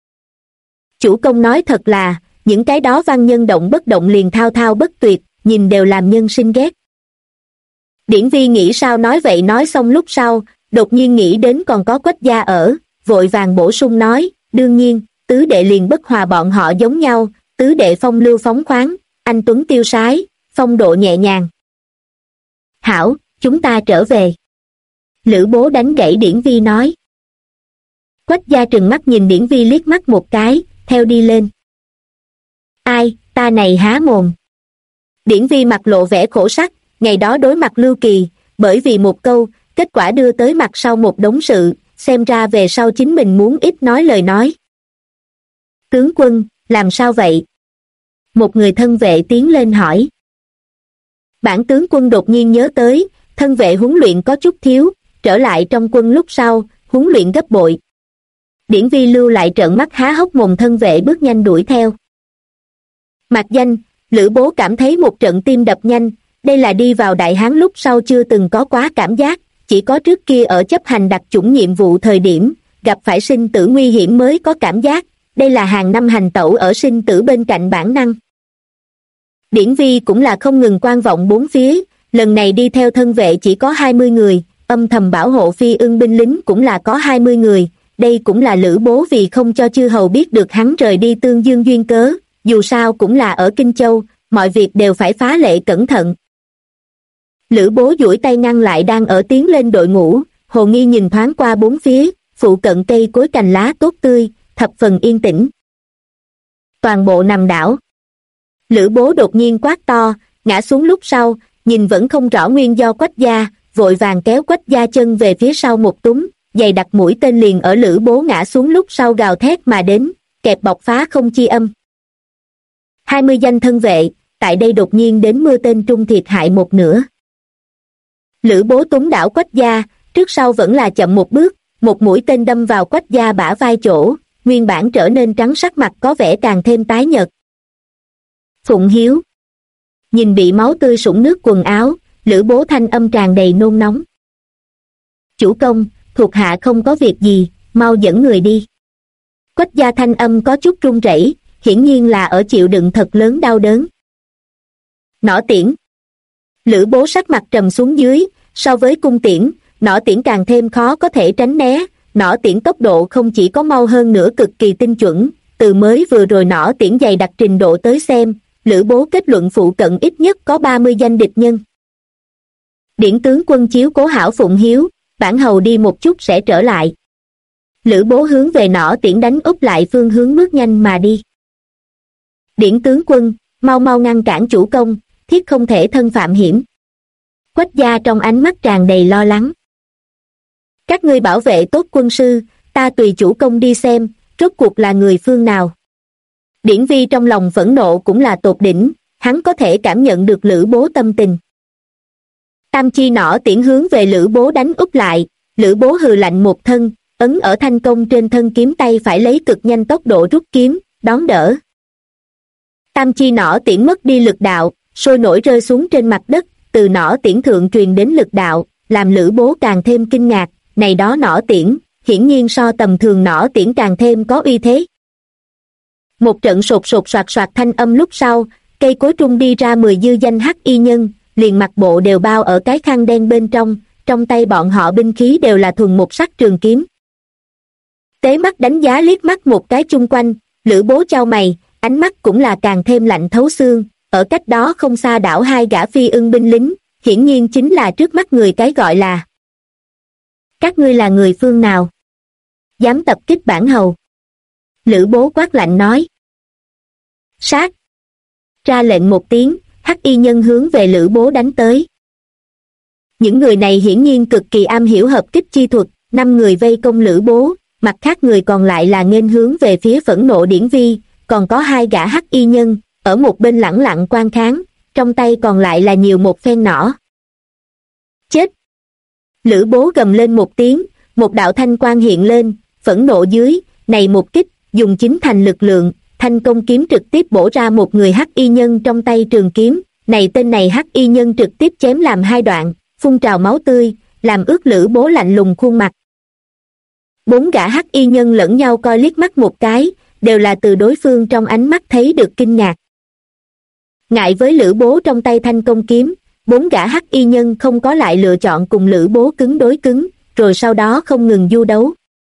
Chủ công nói thật là, những cái đó văn nhân động bất động liền thao thao bất tuyệt, nhìn đều làm nhân sinh ghét. Điển Vi nghĩ sao nói vậy nói xong lúc sau, đột nhiên nghĩ đến còn có Quách gia ở, vội vàng bổ sung nói, đương nhiên, tứ đệ liền bất hòa bọn họ giống nhau, tứ đệ phong lưu phóng khoáng, anh tuấn tiêu sái, phong độ nhẹ nhàng. Hảo, chúng ta trở về. Lữ Bố đánh gãy Điển Vi nói. Quách gia trừng mắt nhìn Điển Vi liếc mắt một cái, theo đi lên. Ai, ta này há mồm. Điển Vi mặt lộ vẻ khổ sắc, ngày đó đối mặt Lưu Kỳ, bởi vì một câu, kết quả đưa tới mặt sau một đống sự, xem ra về sau chính mình muốn ít nói lời nói. Tướng quân, làm sao vậy? Một người thân vệ tiến lên hỏi. Bản tướng quân đột nhiên nhớ tới, thân vệ huấn luyện có chút thiếu, trở lại trong quân lúc sau, huấn luyện gấp bội. Điển Vi lưu lại trợn mắt há hốc mồm, thân vệ bước nhanh đuổi theo. Mạc danh, Lữ Bố cảm thấy một trận tim đập nhanh, đây là đi vào Đại Hán lúc sau chưa từng có quá cảm giác, chỉ có trước kia ở chấp hành đặc chủng nhiệm vụ thời điểm, gặp phải sinh tử nguy hiểm mới có cảm giác, đây là hàng năm hành tẩu ở sinh tử bên cạnh bản năng. Điển Vi cũng là không ngừng quan vọng bốn phía, lần này đi theo thân vệ chỉ có 20 người, âm thầm bảo hộ Phi Ưng binh lính cũng là có 20 người, đây cũng là Lữ Bố vì không cho chư hầu biết được hắn rời đi Tương Dương duyên cớ, dù sao cũng là ở Kinh Châu, mọi việc đều phải phá lệ cẩn thận. Lữ Bố duỗi tay ngăn lại đang ở tiến lên đội ngũ, hồ nghi nhìn thoáng qua bốn phía, phụ cận cây cối cành lá tốt tươi, thập phần yên tĩnh. Toàn bộ nằm đảo. Lữ Bố đột nhiên quát to, ngã xuống lúc sau, nhìn vẫn không rõ nguyên do Quách gia, vội vàng kéo Quách gia chân về phía sau một túm, giày đặt mũi tên liền ở Lữ Bố ngã xuống lúc sau gào thét mà đến, kẹp bọc phá không chi âm. 20 danh thân vệ, tại đây đột nhiên đến mưa tên trung thiệt hại một nửa. Lữ Bố túm đảo Quách gia, trước sau vẫn là chậm một bước, một mũi tên đâm vào Quách gia bả vai chỗ, nguyên bản trở nên trắng sắc mặt có vẻ càng thêm tái nhợt. Phụng Hiếu. Nhìn bị máu tươi sũng nước quần áo, Lữ Bố thanh âm tràn đầy nôn nóng. Chủ công, thuộc hạ không có việc gì, mau dẫn người đi. Quách gia thanh âm có chút run rẩy, hiển nhiên là ở chịu đựng thật lớn đau đớn. Nỏ tiễn. Lữ Bố sắc mặt trầm xuống dưới, so với cung tiễn, nỏ tiễn càng thêm khó có thể tránh né, nỏ tiễn tốc độ không chỉ có mau hơn nữa cực kỳ tinh chuẩn, từ mới vừa rồi nỏ tiễn dày đặc trình độ tới xem, Lữ Bố kết luận phụ cận ít nhất có 30 danh địch nhân. Điển tướng quân chiếu cố hảo Phụng Hiếu, bản hầu đi một chút sẽ trở lại. Lữ Bố hướng về nỏ tiễn đánh úp lại phương hướng bước nhanh mà đi. Điển tướng quân, mau mau ngăn cản chủ công, thiết không thể thân phạm hiểm. Quách gia trong ánh mắt tràn đầy lo lắng. Các ngươi bảo vệ tốt quân sư, ta tùy chủ công đi xem, rốt cuộc là người phương nào. Điển Vi trong lòng phẫn nộ cũng là tột đỉnh, hắn có thể cảm nhận được Lữ Bố tâm tình. Tam chi nỏ tiễn hướng về Lữ Bố đánh úp lại, Lữ Bố hừ lạnh một thân, ấn ở thanh công trên thân kiếm tay phải lấy cực nhanh tốc độ rút kiếm, đón đỡ. Tam chi nỏ tiễn mất đi lực đạo, sôi nổi rơi xuống trên mặt đất, từ nỏ tiễn thượng truyền đến lực đạo, làm Lữ Bố càng thêm kinh ngạc, này đó nỏ tiễn, hiển nhiên so tầm thường nỏ tiễn càng thêm có uy thế. Một trận sột sột soạt soạt thanh âm lúc sau, cây cối trung đi ra 10 dư danh hắc y nhân, liền mặt bộ đều bao ở cái khăn đen bên trong tay bọn họ binh khí đều là thuần một sắc trường kiếm. Tế mắt đánh giá liếc mắt một cái chung quanh, Lữ Bố chau mày, ánh mắt cũng là càng thêm lạnh thấu xương, ở cách đó không xa đảo hai gã phi ưng binh lính, hiển nhiên chính là trước mắt người cái gọi là. Các ngươi là người phương nào? Dám tập kích bản hầu? Lữ Bố quát lạnh nói. Sát! Ra lệnh một tiếng, hắc y nhân hướng về Lữ Bố đánh tới. Những người này hiển nhiên cực kỳ am hiểu hợp kích chi thuật, 5 người vây công Lữ Bố, mặt khác người còn lại là nghênh hướng về phía phẫn nộ Điển Vi, còn có 2 gã hắc y nhân, ở một bên lẳng lặng quan kháng, trong tay còn lại là nhiều một phen nỏ. Chết! Lữ Bố gầm lên một tiếng, một đạo thanh quang hiện lên, phẫn nộ dưới, này một kích, dùng chính thành lực lượng, thanh công kiếm trực tiếp bổ ra một người hắc y nhân trong tay trường kiếm, này tên này hắc y nhân trực tiếp chém làm 2 đoạn, phun trào máu tươi, làm ướt Lữ Bố lạnh lùng khuôn mặt. 4 gã hắc y nhân lẫn nhau coi liếc mắt một cái, đều là từ đối phương trong ánh mắt thấy được kinh ngạc. Ngại với Lữ Bố trong tay thanh công kiếm, 4 gã hắc y nhân không có lại lựa chọn cùng Lữ Bố cứng đối cứng, rồi sau đó không ngừng du đấu.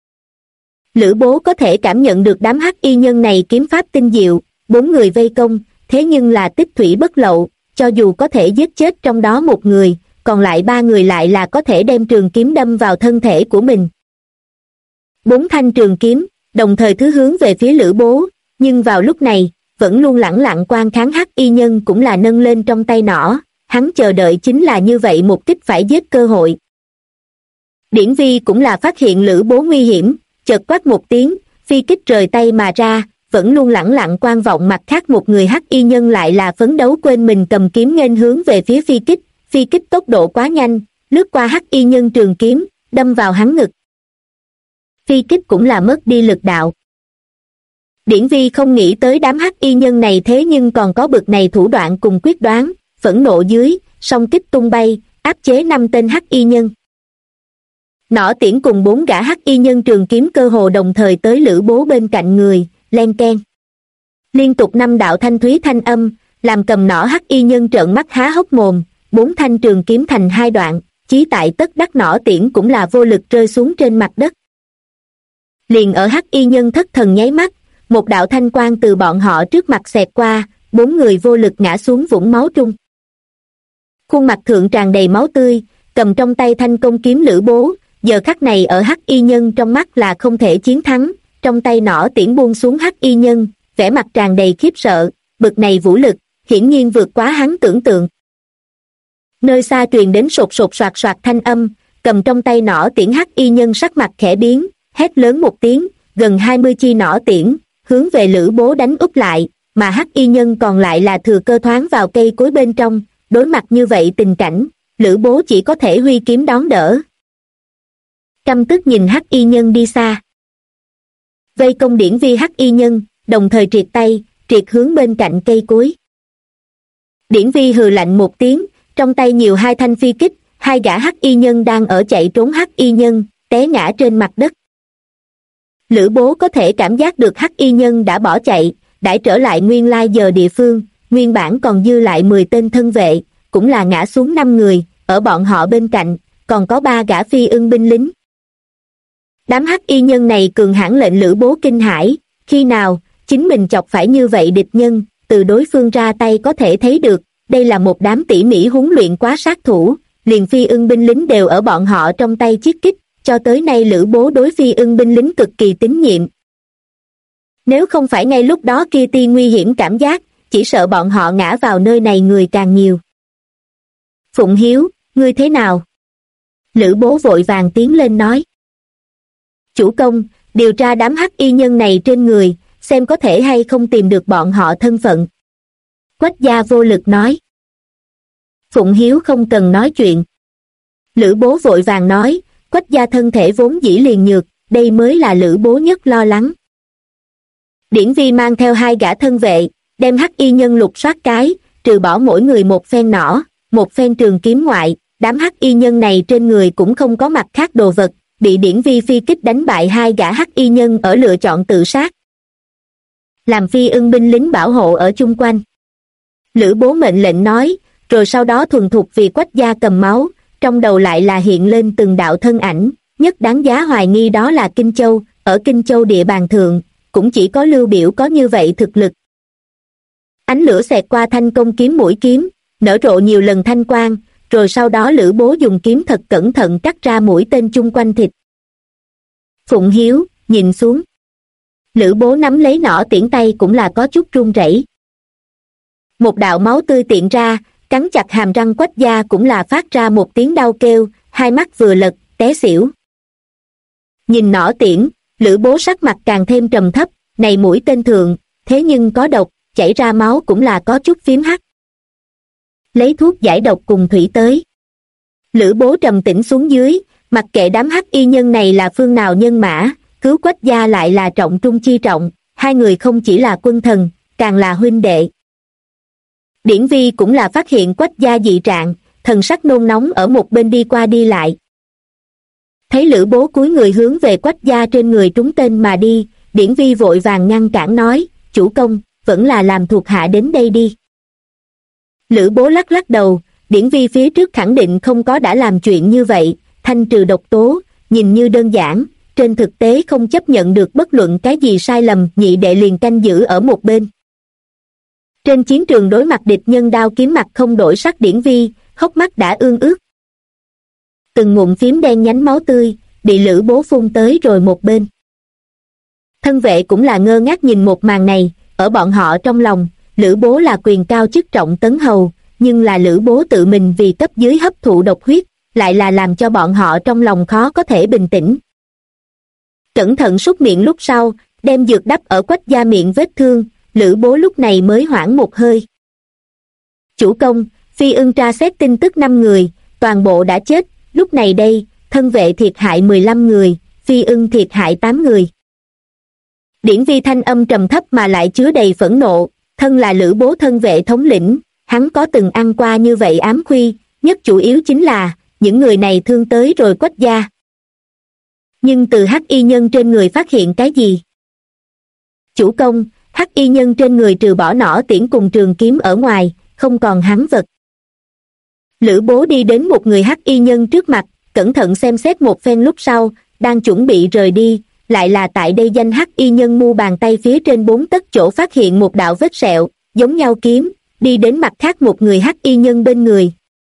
Lữ Bố có thể cảm nhận được đám hắc y nhân này kiếm pháp tinh diệu, 4 người vây công, thế nhưng là tích thủy bất lậu, cho dù có thể giết chết trong đó một người, còn lại 3 người lại là có thể đem trường kiếm đâm vào thân thể của mình. 4 thanh trường kiếm, đồng thời thứ hướng về phía Lữ Bố, nhưng vào lúc này, vẫn luôn lẳng lặng quan kháng hắc y nhân cũng là nâng lên trong tay nỏ, hắn chờ đợi chính là như vậy một kích phải giết cơ hội. Điển Vi cũng là phát hiện Lữ Bố nguy hiểm, chợt quát một tiếng, phi kích rời tay mà ra, vẫn luôn lẳng lặng quan vọng mặt khác một người hắc y nhân lại là phấn đấu quên mình cầm kiếm nghênh hướng về phía phi kích tốc độ quá nhanh, lướt qua hắc y nhân trường kiếm, đâm vào hắn ngực. Phi kích cũng là mất đi lực đạo. Điển Vi không nghĩ tới đám hắc y nhân này thế nhưng còn có bực này thủ đoạn cùng quyết đoán, phẫn nộ dưới, song kích tung bay, áp chế 5 tên hắc y nhân. Nỏ tiễn cùng 4 gã hắc y nhân trường kiếm cơ hồ đồng thời tới Lữ Bố bên cạnh người, len keng. Liên tục 5 đạo thanh thúy thanh âm, làm cầm nỏ hắc y nhân trợn mắt há hốc mồm, 4 thanh trường kiếm thành 2 đoạn, chí tại tất đắc nỏ tiễn cũng là vô lực rơi xuống trên mặt đất. Liền ở hắc y nhân thất thần nháy mắt, một đạo thanh quang từ bọn họ trước mặt xẹt qua, 4 người vô lực ngã xuống vũng máu trung. Khuôn mặt thượng tràn đầy máu tươi, cầm trong tay thanh công kiếm Lữ Bố, giờ khắc này ở hắc y nhân trong mắt là không thể chiến thắng, trong tay nỏ tiễn buông xuống hắc y nhân, vẻ mặt tràn đầy khiếp sợ, bực này vũ lực, hiển nhiên vượt quá hắn tưởng tượng. Nơi xa truyền đến sột sột soạt soạt thanh âm, cầm trong tay nỏ tiễn hắc y nhân sắc mặt khẽ biến, hét lớn một tiếng, gần 20 chi nỏ tiễn, hướng về Lữ Bố đánh úp lại, mà hắc y nhân còn lại là thừa cơ thoáng vào cây cối bên trong, đối mặt như vậy tình cảnh, Lữ Bố chỉ có thể huy kiếm đón đỡ. Căm tức nhìn hắc y nhân đi xa. Vây công Điển Vi hắc y nhân, đồng thời triệt tay, triệt hướng bên cạnh cây cối. Điển Vi hừ lạnh một tiếng, trong tay nhiều 2 thanh phi kích, 2 gã hắc y nhân đang ở chạy trốn hắc y nhân, té ngã trên mặt đất. Lữ Bố có thể cảm giác được hắc y nhân đã bỏ chạy, đã trở lại nguyên lai giờ địa phương, nguyên bản còn dư lại 10 tên thân vệ, cũng là ngã xuống 5 người, ở bọn họ bên cạnh, còn có 3 gã phi ưng binh lính. Đám hắc y nhân này cường hãn lệnh Lữ Bố kinh hãi, khi nào, chính mình chọc phải như vậy địch nhân, từ đối phương ra tay có thể thấy được, đây là một đám tỉ mỉ huấn luyện quá sát thủ, liền phi ưng binh lính đều ở bọn họ trong tay chiết kích, cho tới nay Lữ Bố đối phi ưng binh lính cực kỳ tín nhiệm. Nếu không phải ngay lúc đó kia tia nguy hiểm cảm giác, chỉ sợ bọn họ ngã vào nơi này người càng nhiều. Phụng Hiếu, ngươi thế nào? Lữ Bố vội vàng tiến lên nói. Chủ công, điều tra đám hắc y nhân này trên người, xem có thể hay không tìm được bọn họ thân phận. Quách gia vô lực nói. Phụng Hiếu không cần nói chuyện. Lữ Bố vội vàng nói, Quách gia thân thể vốn dĩ liền nhược, đây mới là Lữ Bố nhất lo lắng. Điển Vi mang theo 2 gã thân vệ, đem hắc y nhân lục soát cái, trừ bỏ mỗi người một phen nỏ, một phen trường kiếm ngoại, đám hắc y nhân này trên người cũng không có mặt khác đồ vật, bị Điển Vi phi kích đánh bại 2 gã hắc y nhân ở lựa chọn tự sát. Làm Phi Ưng binh lính bảo hộ ở chung quanh. Lữ Bố mệnh lệnh nói, rồi sau đó thuần thục vì Quách gia cầm máu, trong đầu lại là hiện lên từng đạo thân ảnh, nhất đáng giá hoài nghi đó là Kinh Châu, ở Kinh Châu địa bàn thượng, cũng chỉ có Lưu Biểu có như vậy thực lực. Ánh lửa xẹt qua thanh công kiếm mũi kiếm, nở rộ nhiều lần thanh quang, rồi sau đó Lữ Bố dùng kiếm thật cẩn thận cắt ra mũi tên chung quanh thịt. Phụng Hiếu, nhìn xuống. Lữ Bố nắm lấy nỏ tiễn tay cũng là có chút run rẩy. Một đạo máu tươi tiện ra, cắn chặt hàm răng Quách gia cũng là phát ra một tiếng đau kêu, hai mắt vừa lật, té xỉu. Nhìn nỏ tiễn, Lữ Bố sắc mặt càng thêm trầm thấp, này mũi tên thượng, thế nhưng có độc, chảy ra máu cũng là có chút phím hắc. Lấy thuốc giải độc cùng thủy tới. Lữ Bố trầm tĩnh xuống dưới, mặc kệ đám hắc y nhân này là phương nào nhân mã, cứu Quách gia lại là trọng trung chi trọng, 2 người không chỉ là quân thần, càng là huynh đệ. Điển Vi cũng là phát hiện Quách gia dị trạng, thần sắc nôn nóng ở một bên đi qua đi lại. Thấy Lữ Bố cúi người hướng về Quách gia trên người trúng tên mà đi, Điển Vi vội vàng ngăn cản nói, chủ công, vẫn là làm thuộc hạ đến đây đi. Lữ Bố lắc lắc đầu, Điển Vi phía trước khẳng định không có đã làm chuyện như vậy, thanh trừ độc tố, nhìn như đơn giản, trên thực tế không chấp nhận được bất luận cái gì sai lầm, nhị đệ liền canh giữ ở một bên. Trên chiến trường đối mặt địch nhân đao kiếm mặt không đổi sắc Điển Vi, hốc mắt đã ương ướt. Từng ngụm phím đen nhánh máu tươi, bị Lữ Bố phun tới rồi một bên. Thân vệ cũng là ngơ ngác nhìn một màn này, ở bọn họ trong lòng, Lữ Bố là quyền cao chức trọng tấn hầu, nhưng là Lữ Bố tự mình vì cấp dưới hấp thụ độc huyết, lại là làm cho bọn họ trong lòng khó có thể bình tĩnh. Cẩn thận súc miệng lúc sau, đem dược đắp ở Quách gia miệng vết thương, Lữ Bố lúc này mới hoãn một hơi. Chủ công, Phi Ưng tra xét tin tức 5 người, toàn bộ đã chết, lúc này đây, thân vệ thiệt hại 15 người, Phi Ưng thiệt hại 8 người. Điển Vi thanh âm trầm thấp mà lại chứa đầy phẫn nộ, thân là Lữ Bố thân vệ thống lĩnh, hắn có từng ăn qua như vậy ám khuy, nhất chủ yếu chính là, những người này thương tới rồi Quách gia. Nhưng từ hắc y nhân trên người phát hiện cái gì? Chủ công, hắc y nhân trên người trừ bỏ nỏ tiễn cùng trường kiếm ở ngoài, không còn hắn vật. Lữ Bố đi đến một người hắc y nhân trước mặt, cẩn thận xem xét một phen lúc sau, đang chuẩn bị rời đi, lại là tại đây danh hắc y nhân mu bàn tay phía trên 4 tấc chỗ phát hiện một đạo vết sẹo, giống nhau kiếm, đi đến mặt khác một người hắc y nhân bên người.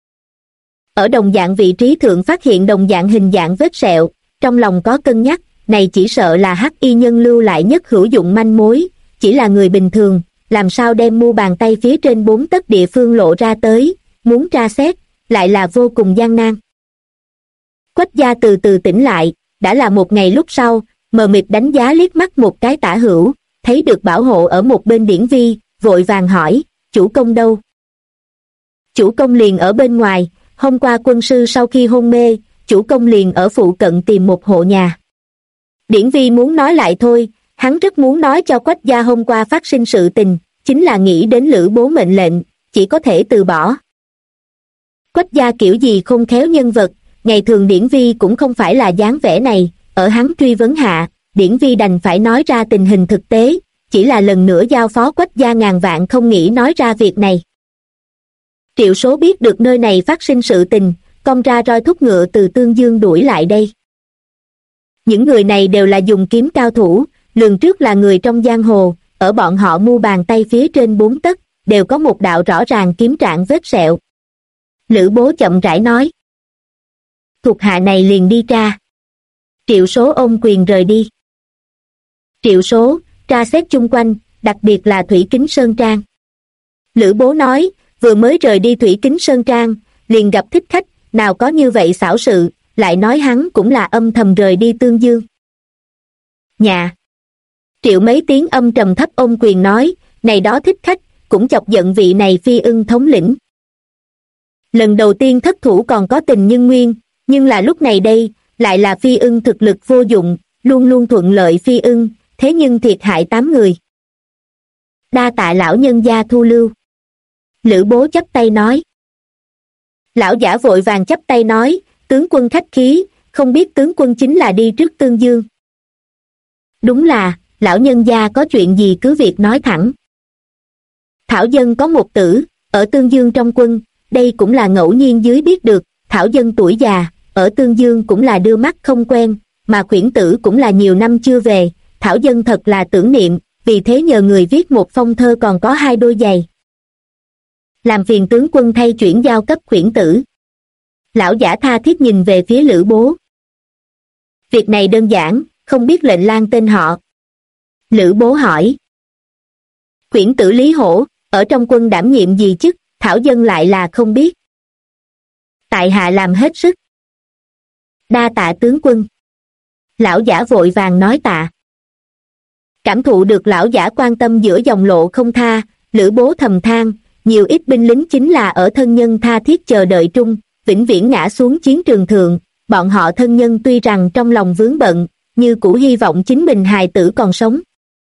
Ở đồng dạng vị trí thượng phát hiện đồng dạng hình dạng vết sẹo, trong lòng có cân nhắc, này chỉ sợ là hắc y nhân lưu lại nhất hữu dụng manh mối, chỉ là người bình thường, làm sao đem mu bàn tay phía trên 4 tấc địa phương lộ ra tới, muốn tra xét, lại là vô cùng gian nan. Quách gia từ từ tỉnh lại, đã là một ngày lúc sau, mờ mịt đánh giá liếc mắt một cái Tả Hữu, thấy được bảo hộ ở một bên Điển Vi, vội vàng hỏi, chủ công đâu? Chủ công liền ở bên ngoài, hôm qua quân sư sau khi hôn mê, chủ công liền ở phụ cận tìm một hộ nhà. Điển Vi muốn nói lại thôi, hắn rất muốn nói cho Quách gia hôm qua phát sinh sự tình, chính là nghĩ đến Lữ Bố mệnh lệnh, chỉ có thể từ bỏ. Quách gia kiểu gì không khéo nhân vật, ngày thường Điển Vi cũng không phải là dáng vẻ này, ở hắn truy vấn hạ, Điển Vi đành phải nói ra tình hình thực tế, chỉ là lần nữa giao phó Quách gia ngàn vạn không nghĩ nói ra việc này. Triệu Số biết được nơi này phát sinh sự tình, cong ra roi thúc ngựa từ Tương Dương đuổi lại đây. Những người này đều là dùng kiếm cao thủ, lường trước là người trong giang hồ, ở bọn họ mu bàn tay phía trên 4 tấc, đều có một đạo rõ ràng kiếm trạng vết sẹo. Lữ Bố chậm rãi nói. Thuộc hạ này liền đi tra. Triệu Số ôm quyền rời đi. Triệu Số, tra xét chung quanh, đặc biệt là Thủy Kính Sơn Trang. Lữ Bố nói, vừa mới rời đi Thủy Kính Sơn Trang, liền gặp thích khách, nào có như vậy xảo sự, lại nói hắn cũng là âm thầm rời đi Tương Dương. Nhà. Triệu mấy tiếng âm trầm thấp ôm quyền nói, này đó thích khách, cũng chọc giận vị này Phi Ưng thống lĩnh. Lần đầu tiên thất thủ còn có tình nhân nguyên, nhưng là lúc này đây, lại là Phi Ưng thực lực vô dụng, luôn luôn thuận lợi Phi Ưng, thế nhưng thiệt hại 8 người. Đa tạ lão nhân gia thu lưu. Lữ Bố chắp tay nói. Lão giả vội vàng chắp tay nói, tướng quân khách khí, không biết tướng quân chính là đi trước Tương Dương. Đúng là, lão nhân gia có chuyện gì cứ việc nói thẳng. Thảo dân có một tử, ở Tương Dương trong quân, đây cũng là ngẫu nhiên dưới biết được, Thảo dân tuổi già, ở Tương Dương cũng là đưa mắt không quen, mà khuyển tử cũng là nhiều năm chưa về, Thảo dân thật là tưởng niệm, vì thế nhờ người viết một phong thơ còn có 2 đôi giày. Làm phiền tướng quân thay chuyển giao cấp khuyển tử. Lão giả tha thiết nhìn về phía Lữ Bố. Việc này đơn giản, không biết lệnh lang tên họ. Lữ Bố hỏi. Khuyển tử Lý Hổ, ở trong quân đảm nhiệm gì chức, Thảo dân lại là không biết. Tại hạ làm hết sức. Đa tạ tướng quân. Lão giả vội vàng nói tạ. Cảm thụ được lão giả quan tâm giữa dòng lộ không tha, Lữ Bố thầm than, nhiều ít binh lính chính là ở thân nhân tha thiết chờ đợi trung, vĩnh viễn ngã xuống chiến trường thượng, bọn họ thân nhân tuy rằng trong lòng vướng bận, như cũ hy vọng chính mình hài tử còn sống.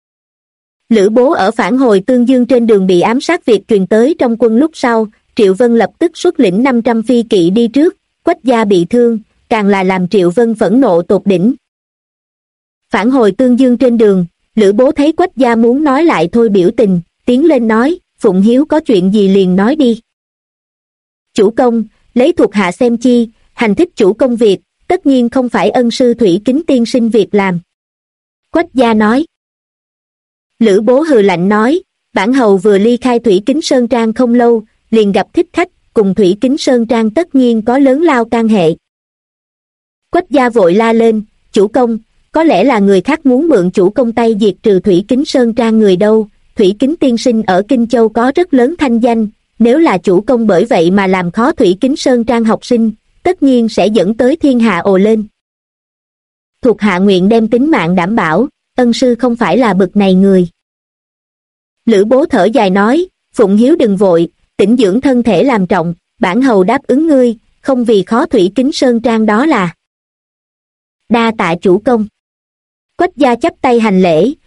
Lữ Bố ở phản hồi Tương Dương trên đường bị ám sát việc truyền tới trong quân lúc sau, Triệu Vân lập tức xuất lĩnh 500 phi kỵ đi trước, Quách gia bị thương, càng là làm Triệu Vân phẫn nộ tột đỉnh. Phản hồi Tương Dương trên đường, Lữ Bố thấy Quách gia muốn nói lại thôi biểu tình, tiến lên nói, Phụng Hiếu có chuyện gì liền nói đi. Chủ công, lấy thuộc hạ xem chi, hành thích chủ công việc, tất nhiên không phải ân sư Thủy Kính tiên sinh việc làm. Quách gia nói. Lữ Bố hừ lạnh nói, bản hầu vừa ly khai Thủy Kính Sơn Trang không lâu, liền gặp thích khách, cùng Thủy Kính Sơn Trang tất nhiên có lớn lao can hệ. Quách gia vội la lên, chủ công, có lẽ là người khác muốn mượn chủ công tay diệt trừ Thủy Kính Sơn Trang người đâu, Thủy Kính tiên sinh ở Kinh Châu có rất lớn thanh danh, nếu là chủ công bởi vậy mà làm khó Thủy Kính Sơn Trang học sinh, tất nhiên sẽ dẫn tới thiên hạ ồ lên. Thuộc hạ nguyện đem tính mạng đảm bảo, ân sư không phải là bực này người. Lữ Bố thở dài nói, Phụng Hiếu đừng vội, tĩnh dưỡng thân thể làm trọng, bản hầu đáp ứng ngươi, không vì khó Thủy Kính Sơn Trang đó là. Đa tạ chủ công. Quách gia chắp tay hành lễ,